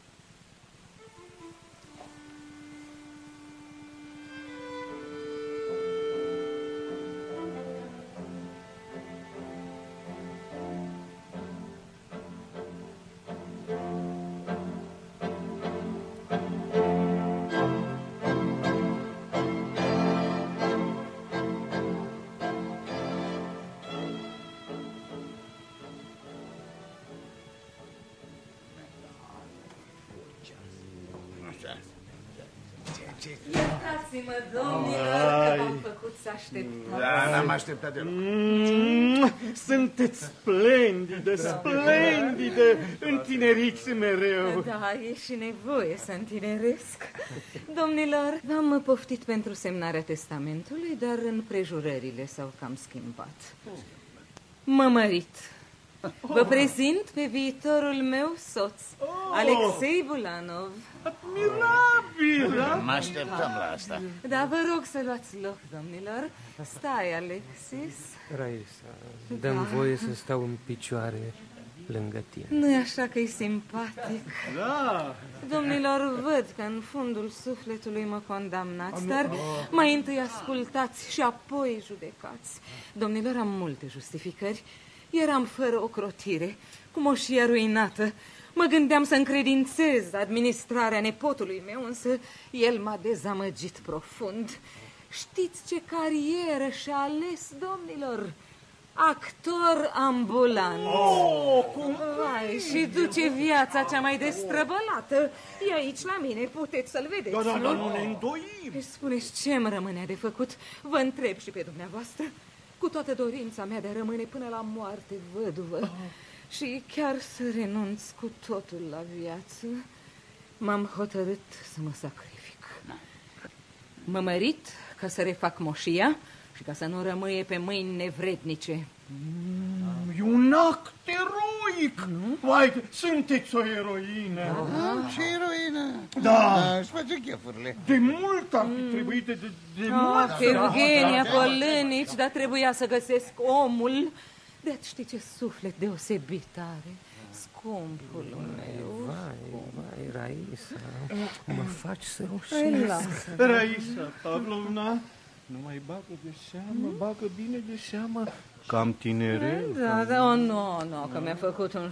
Iertați-mă, domnilor, că v-am făcut să așteptați. Da, n-am așteptat deloc. Sunteți splendide, întineriți mereu. Da, e și nevoie să întineresc. Domnilor, v-am poftit pentru semnarea testamentului, dar împrejurările s-au cam schimbat. Mă mărit. Vă prezint pe viitorul meu soț, Alexei Bulanov. Admirabil! Mă așteptăm la asta. Da, vă rog să luați loc, domnilor. Stai, Alexis. Raisa, dăm voie să stau în picioare lângă tine. Nu-i așa că e simpatic? Da. Domnilor, văd că în fundul sufletului mă condamnați, dar mai întâi ascultați și apoi judecați. Domnilor, am multe justificări. Eram fără ocrotire, cu moșia ruinată. Mă gândeam să încredințez administrarea nepotului meu, însă el m-a dezamăgit profund. Știți ce carieră și-a ales, domnilor? Actor ambulant. Vai, și duce viața cea mai destrăbălată. E aici la mine, puteți să-l vedeți. Da, nu ne îndoim. Spuneți, ce îmi rămânea de făcut? Vă întreb și pe dumneavoastră. Cu toată dorința mea de a rămâne până la moarte văduvă și chiar să renunț cu totul la viață, m-am hotărât să mă sacrific. Mă mărit ca să refac moșia și ca să nu rămâie pe mâini nevrednice. E un act eroic! Vai, sunteți o eroină! Ce eroină! Da! Își face chefurile. De mult ar fi trebuit, de mult! Evgenia Polânici, dar trebuia să găsesc omul. De știi ce suflet deosebit are, scumpul meu. Vai, Raisa, mă faci să rușesc. Raisa Pavlovna, nu mai bagă de seamă, bagă bine de seamă. Cam tineret. Da, nu, că mi-a făcut un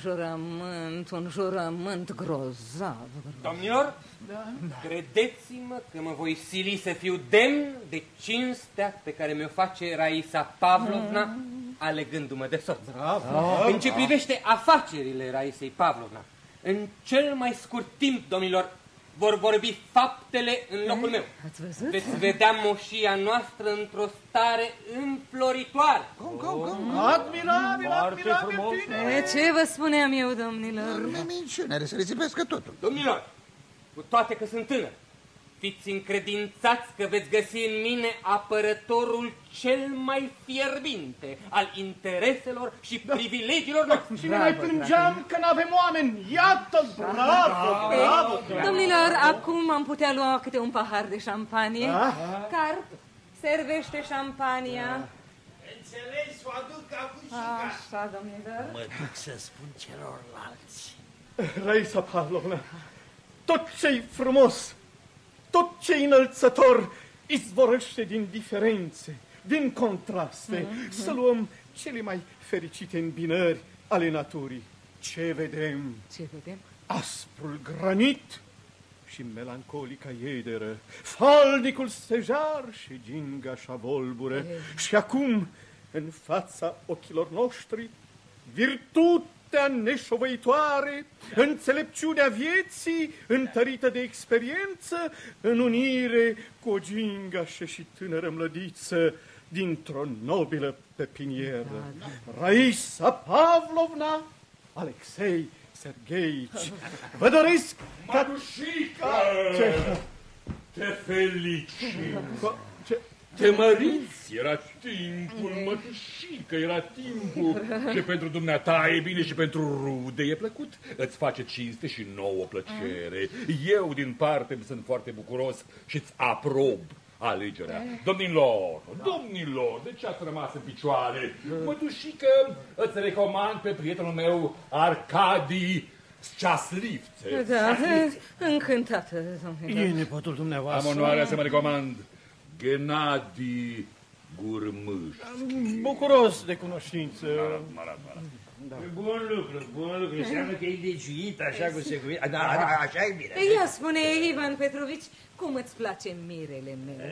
jurământ grozav. Domnilor, credeți-mă că mă voi sili să fiu demn de cinstea pe care mi-o face Raisa Pavlovna, alegându-mă de soț. În ce privește afacerile Raisei Pavlovna, în cel mai scurt timp, domnilor, vor vorbi faptele în locul meu. Ați văzut? Veți vedea moșia noastră într-o stare înfloritoare. Admirabil. Ce vă spuneam eu, domnilor? Minciune, să risipească totul. Domnilor, cu toate că sunt tânăr, fiți încredințați că veți găsi în mine apărătorul cel mai fierbinte al intereselor și privilegiilor noastre. Și ne mai plângeam că n-avem oameni. Iată, bravo! Domnilor, acum am putea lua câte un pahar de șampanie. Carp, servește șampania. Înțeles, o aduc acum și așa, domnilor. Mă duc să spun celorlalți. Raisa Pavlovna, tot ce-i frumos, tot ce-i înălțător, izvorăște din diferențe, din contraste. Să luăm cele mai fericite îmbinări ale naturii. Ce vedem? Ce vedem? Asprul granit și melancolica iederă, falnicul stejar și gingașa volbure. Și acum, în fața ochilor noștri, virtutea neșovăitoare, înțelepciunea vieții, întărită de experiență, în unire cu o gingașă și tânără mlădiță dintr-o nobilă pepinieră. Raisa Pavlovna, Alexei Sergeici, vă doresc... Mătușica! Te felicit! Te măriți, era timpul, mătușică, era timpul. Și pentru dumneata e bine și pentru rude e plăcut. Îți face cinste și nouă plăcere. Eu, din parte, sunt foarte bucuros și îți aprob alegerea. Domnilor, de ce ați rămas în picioare? Mătușică, îți recomand pe prietenul meu, Arcadi Sceaslivțe. Da, încântată, domnilor. E nepotul dumneavoastră. Am onoarea să mă recomand Gennadi Gurmâș. Bucuros de cunoștință. Da. Bun lucru. Înseamnă că e legiuit așa cu securitate. Da, așa e bine. Ia spune, Ivan Petrovici, cum îți place mirele meu?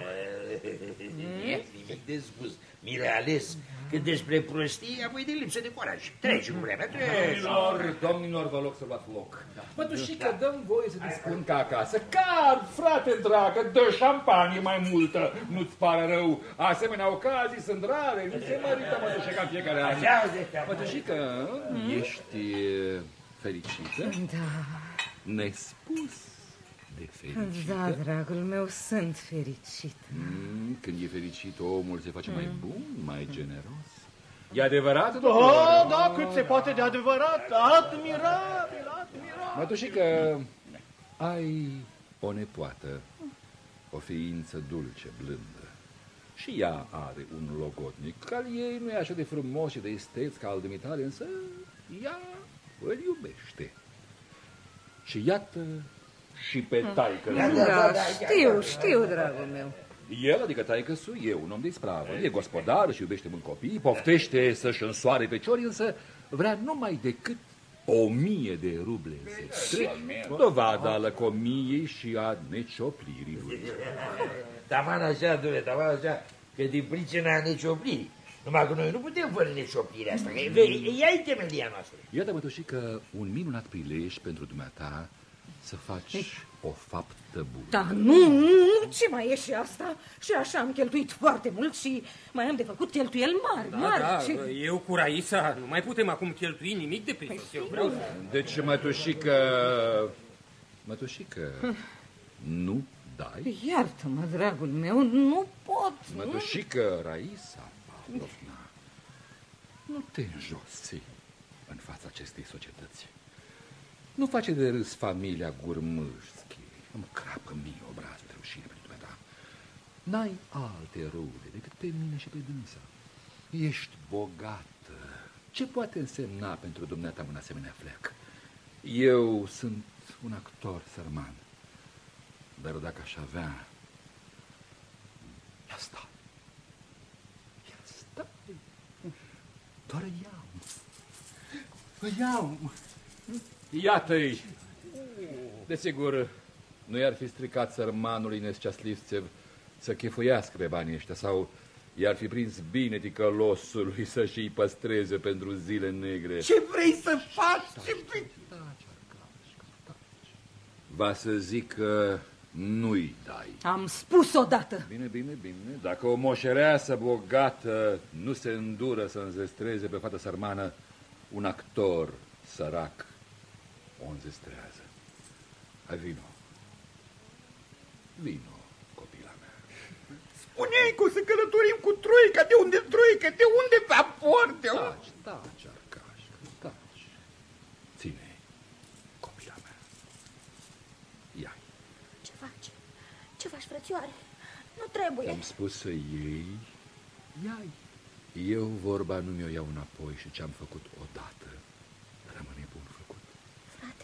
E nimic de spus. Mire ales. Cât despre prostie, apoi de lipsă de curaj. Trece cu vremea. Domnilor, vă rog să luați loc. Mătușică, dăm voie să te spun ca acasă. Car, frate dragă, dă șampanie mai multă. Nu-ți pare rău? Asemenea ocazii sunt rare. Nu se mărită, mătușica, în fiecare an. Mătușică, ești fericită? Da. Nespus de fericită? Da, dragul meu, sunt fericit. Când e fericit, omul se face mai bun, mai generos. E adevărat, Da, da, cât se poate de adevărat. Admirabil, admirabil. Mătușică, ai o nepoată, o ființă dulce, blândă. Și ea are un logodnic, al ei nu e așa de frumos și de isteț ca al dumitale, însă ea îl iubește. Și iată și pe taică. Da, știu, dragul meu. El, adică taică-su, e un om de ispravă, e gospodar și iubește mult copii, poftește să-și însoare feciorii, însă vrea numai decât 1000 de ruble zestre, dovada lăcomiei și a necioplirii lui. Taman așa, dule, taman așa, că din pricina necioplirii. Numai că noi nu putem fără necioplirea asta, că ea-i temelia noastră. Iată, mătușică, un minunat prilej pentru dumneata să faci o faptă bună. Da, nu, ce mai e și asta? Și așa am cheltuit foarte mult și mai am de făcut cheltuieli mari. Da, eu cu Raisa nu mai putem acum cheltui nimic de prisos. Eu vreau să... Deci, mătușică, nu dai? Iartă-mă, dragul meu, nu pot. Mătușică, Raisa Pavlovna, nu te înjosi în fața acestei societăți. Nu face de râs familia Gurmâșchi. Îmi crapă mie obraz de rușine pentru dumneata. N-ai alte rude decât pe mine și pe dânsa. Ești bogată. Ce poate însemna pentru dumneata un asemenea fleac? Eu sunt un actor sărman. Dar dacă aș avea... Ia stai. Doar iau. Iată-i. Desigur, nu i-ar fi stricat sărmanului Nesceaslivțev să chefuiască pe banii ăștia sau i-ar fi prins bine ticălosului să-și îi păstreze pentru zile negre. Ce vrei să faci? Va să zic că nu-i dai. Am spus odată. Bine. Dacă o moșereasă bogată nu se îndură să înzestreze pe fată sărmană, un actor sărac o înzestrează. Hai, vino, copila mea. Spuneai că o să călătorim cu troica. De unde troica? De unde vapor? Taci, Arcașca, taci. Ține, copila mea. Ia. Ce faci? Ce faci, frățioare? Nu trebuie. Am spus să iei, ia-i. Eu vorba nu mi-o iau înapoi și ce-am făcut odată rămâne bun făcut. Frate.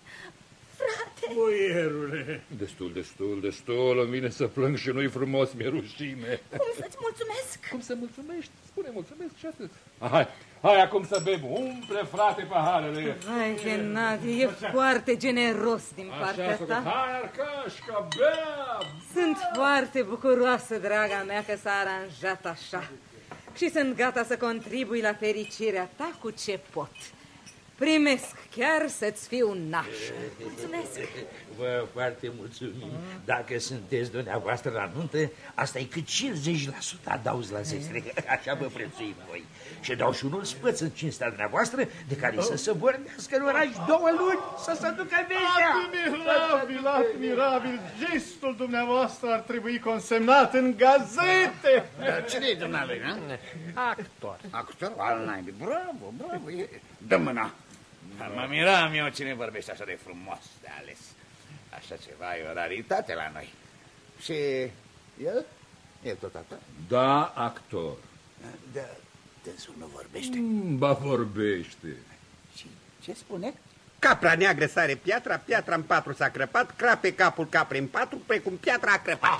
Boierule. Destul, îmi vine să plâng și nu-i frumos, mi-e rușine. Cum să-ți mulțumesc? Cum să mulțumești? Spune mulțumesc și atât. Hai acum să bem, umple, frate, paharele. Hai, Gennadi, e foarte generos din partea ta. Hai, Arcașca, bea! Sunt foarte bucuroasă, draga mea, că s-a aranjat așa. Și sunt gata să contribui la fericirea ta cu ce pot. Primesc chiar să-ți fiu naș. Mulțumesc. Vă foarte mulțumim. Dacă sunteți dumneavoastră la nuntă, asta e cât 50% adauz la zestre. Așa vă prețuim voi. Și dau și unul spăț în cinstea dumneavoastră, de care să se vorbească în oraș 2 luni, să se ducă vestea. Admirabil. Gestul dumneavoastră ar trebui consemnat în gazete. Dar cine-i dumnealui, nu? Actor? Al naibii. Bravo. Dă mâna. Mă miram eu cine vorbește așa de frumos de ales. Așa ceva e o raritate la noi. Și el? El tot atât? Da, actor. Da, dânsul nu vorbește. Ba vorbește. Și ce spune? Capra neagră sare piatra, piatra în 4 s-a crăpat, crape capul caprei în 4, precum piatra a crăpat.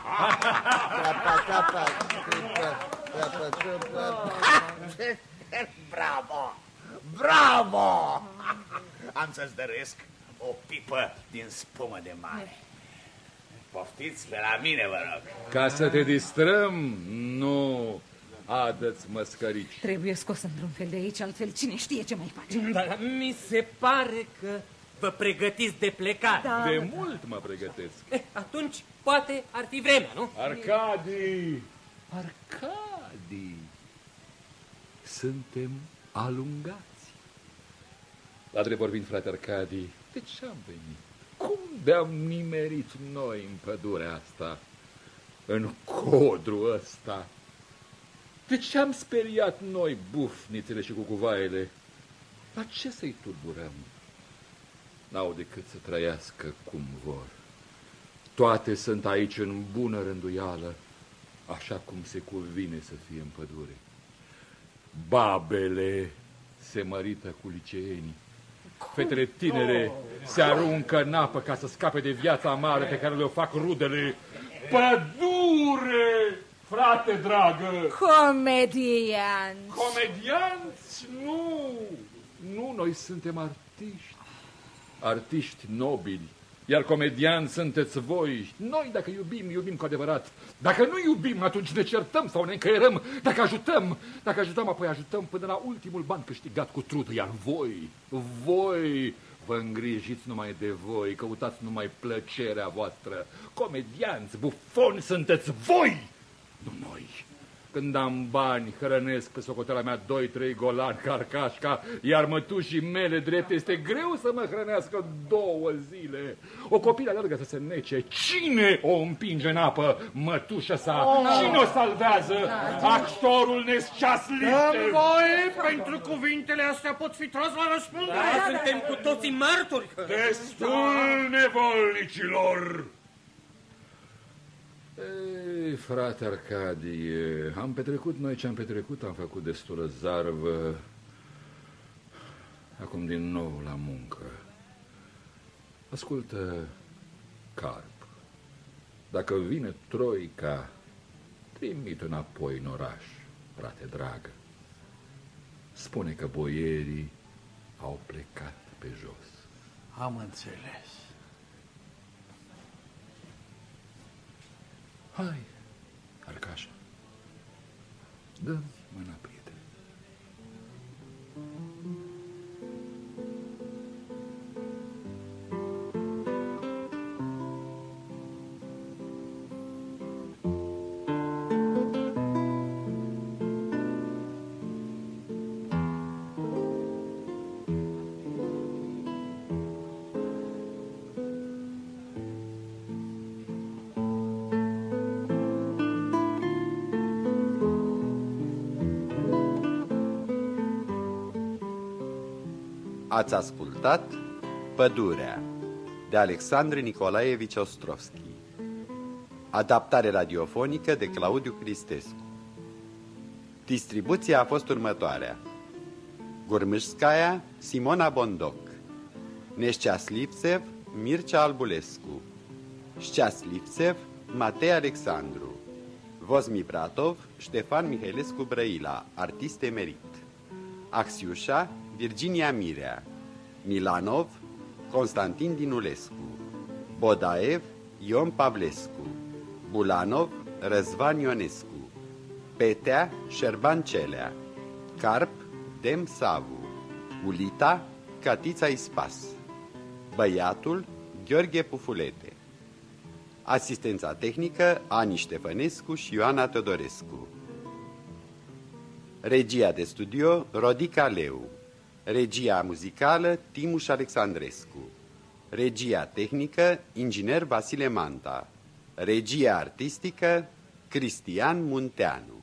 Bravo! Am să-ți dăruiesc o pipă din spumă de mare. Poftiți pe la mine, vă rog. Ca să te distrăm, nu adă-ți măscărici. Trebuie scos într-un fel de aici, altfel cine știe ce mai face. Dar mi se pare că vă pregătiți de plecare. Da. De mult mă pregătesc. Atunci poate ar fi vremea, nu? Arcadi! Suntem alungați. La drept vorbind, frate Arcadi, de ce am venit? Cum de-am nimerit noi în pădurea asta, în codrul ăsta? De ce am speriat noi bufnițele și cucuvaile? La ce să-i tulburăm? N-au decât să trăiască cum vor. Toate sunt aici în bună rânduială, așa cum se cuvine să fie în pădure. Babele se mărită cu liceenii. Fetele tinere se aruncă în apă ca să scape de viața amară pe care le-o fac rudele. Pădure, frate dragă! Comedianți! Comedianți? Nu! Nu, noi suntem artiști. Artiști nobili. Iar comedianți sunteți voi. Noi, dacă iubim, iubim cu adevărat. Dacă nu iubim, atunci ne certăm sau ne încăierăm. Dacă ajutăm, apoi ajutăm până la ultimul ban câștigat cu trudă. Iar voi vă îngrijiți numai de voi, căutați numai plăcerea voastră. Comedianți, bufoni sunteți voi, nu noi. Când am bani, hrănesc pe socoteala mea 2-3 golani carcașca, iar mătușii mele drept este greu să mă hrănească 2 zile. O copilă alergă să se nece. Cine o împinge în apă? Mătușa sa. Cine o salvează? Actorul Nesceas Liftev. Voi, pentru cuvintele astea pot fi tras la răspundere. Da, suntem cu toții martori. Destul, nevolnicilor! Ei, frate Arcadie, am petrecut noi ce am petrecut, am făcut destulă zarvă. Acum din nou la muncă. Ascultă, Carp, dacă vine troica, trimit înapoi în oraș, frate dragă. Spune că boierii au plecat pe jos. Am înțeles. Hai, Arcașa, dă-mi mâna, prietene. Ați ascultat Pădurea de Alexandru Nicolaevici Ostrovski. Adaptare radiofonică de Claudiu Cristescu. Distribuția a fost următoarea: Gurmâșskaya, Simona Bondoc, Nesceaslipsev, Mircea Albulescu, Șceaslipsev, Matei Alexandru, Vosmi Bratov, Ștefan Mihailescu Brăila, artist emerit, Axiușa, Virginia Mirea, Milanov, Constantin Dinulescu, Bodaev, Ion Pavlescu, Bulanov, Răzvan Ionescu, Petea, Șerban Celea, Carp, Dem Savu, Ulita, Catița Ispas, Băiatul, Gheorghe Pufulete. Asistența tehnică, Ani Ștefănescu și Ioana Teodorescu. Regia de studio, Rodica Leu. Regia muzicală, Timuș Alexandrescu. Regia tehnică, inginer Vasile Manta. Regia artistică, Cristian Munteanu.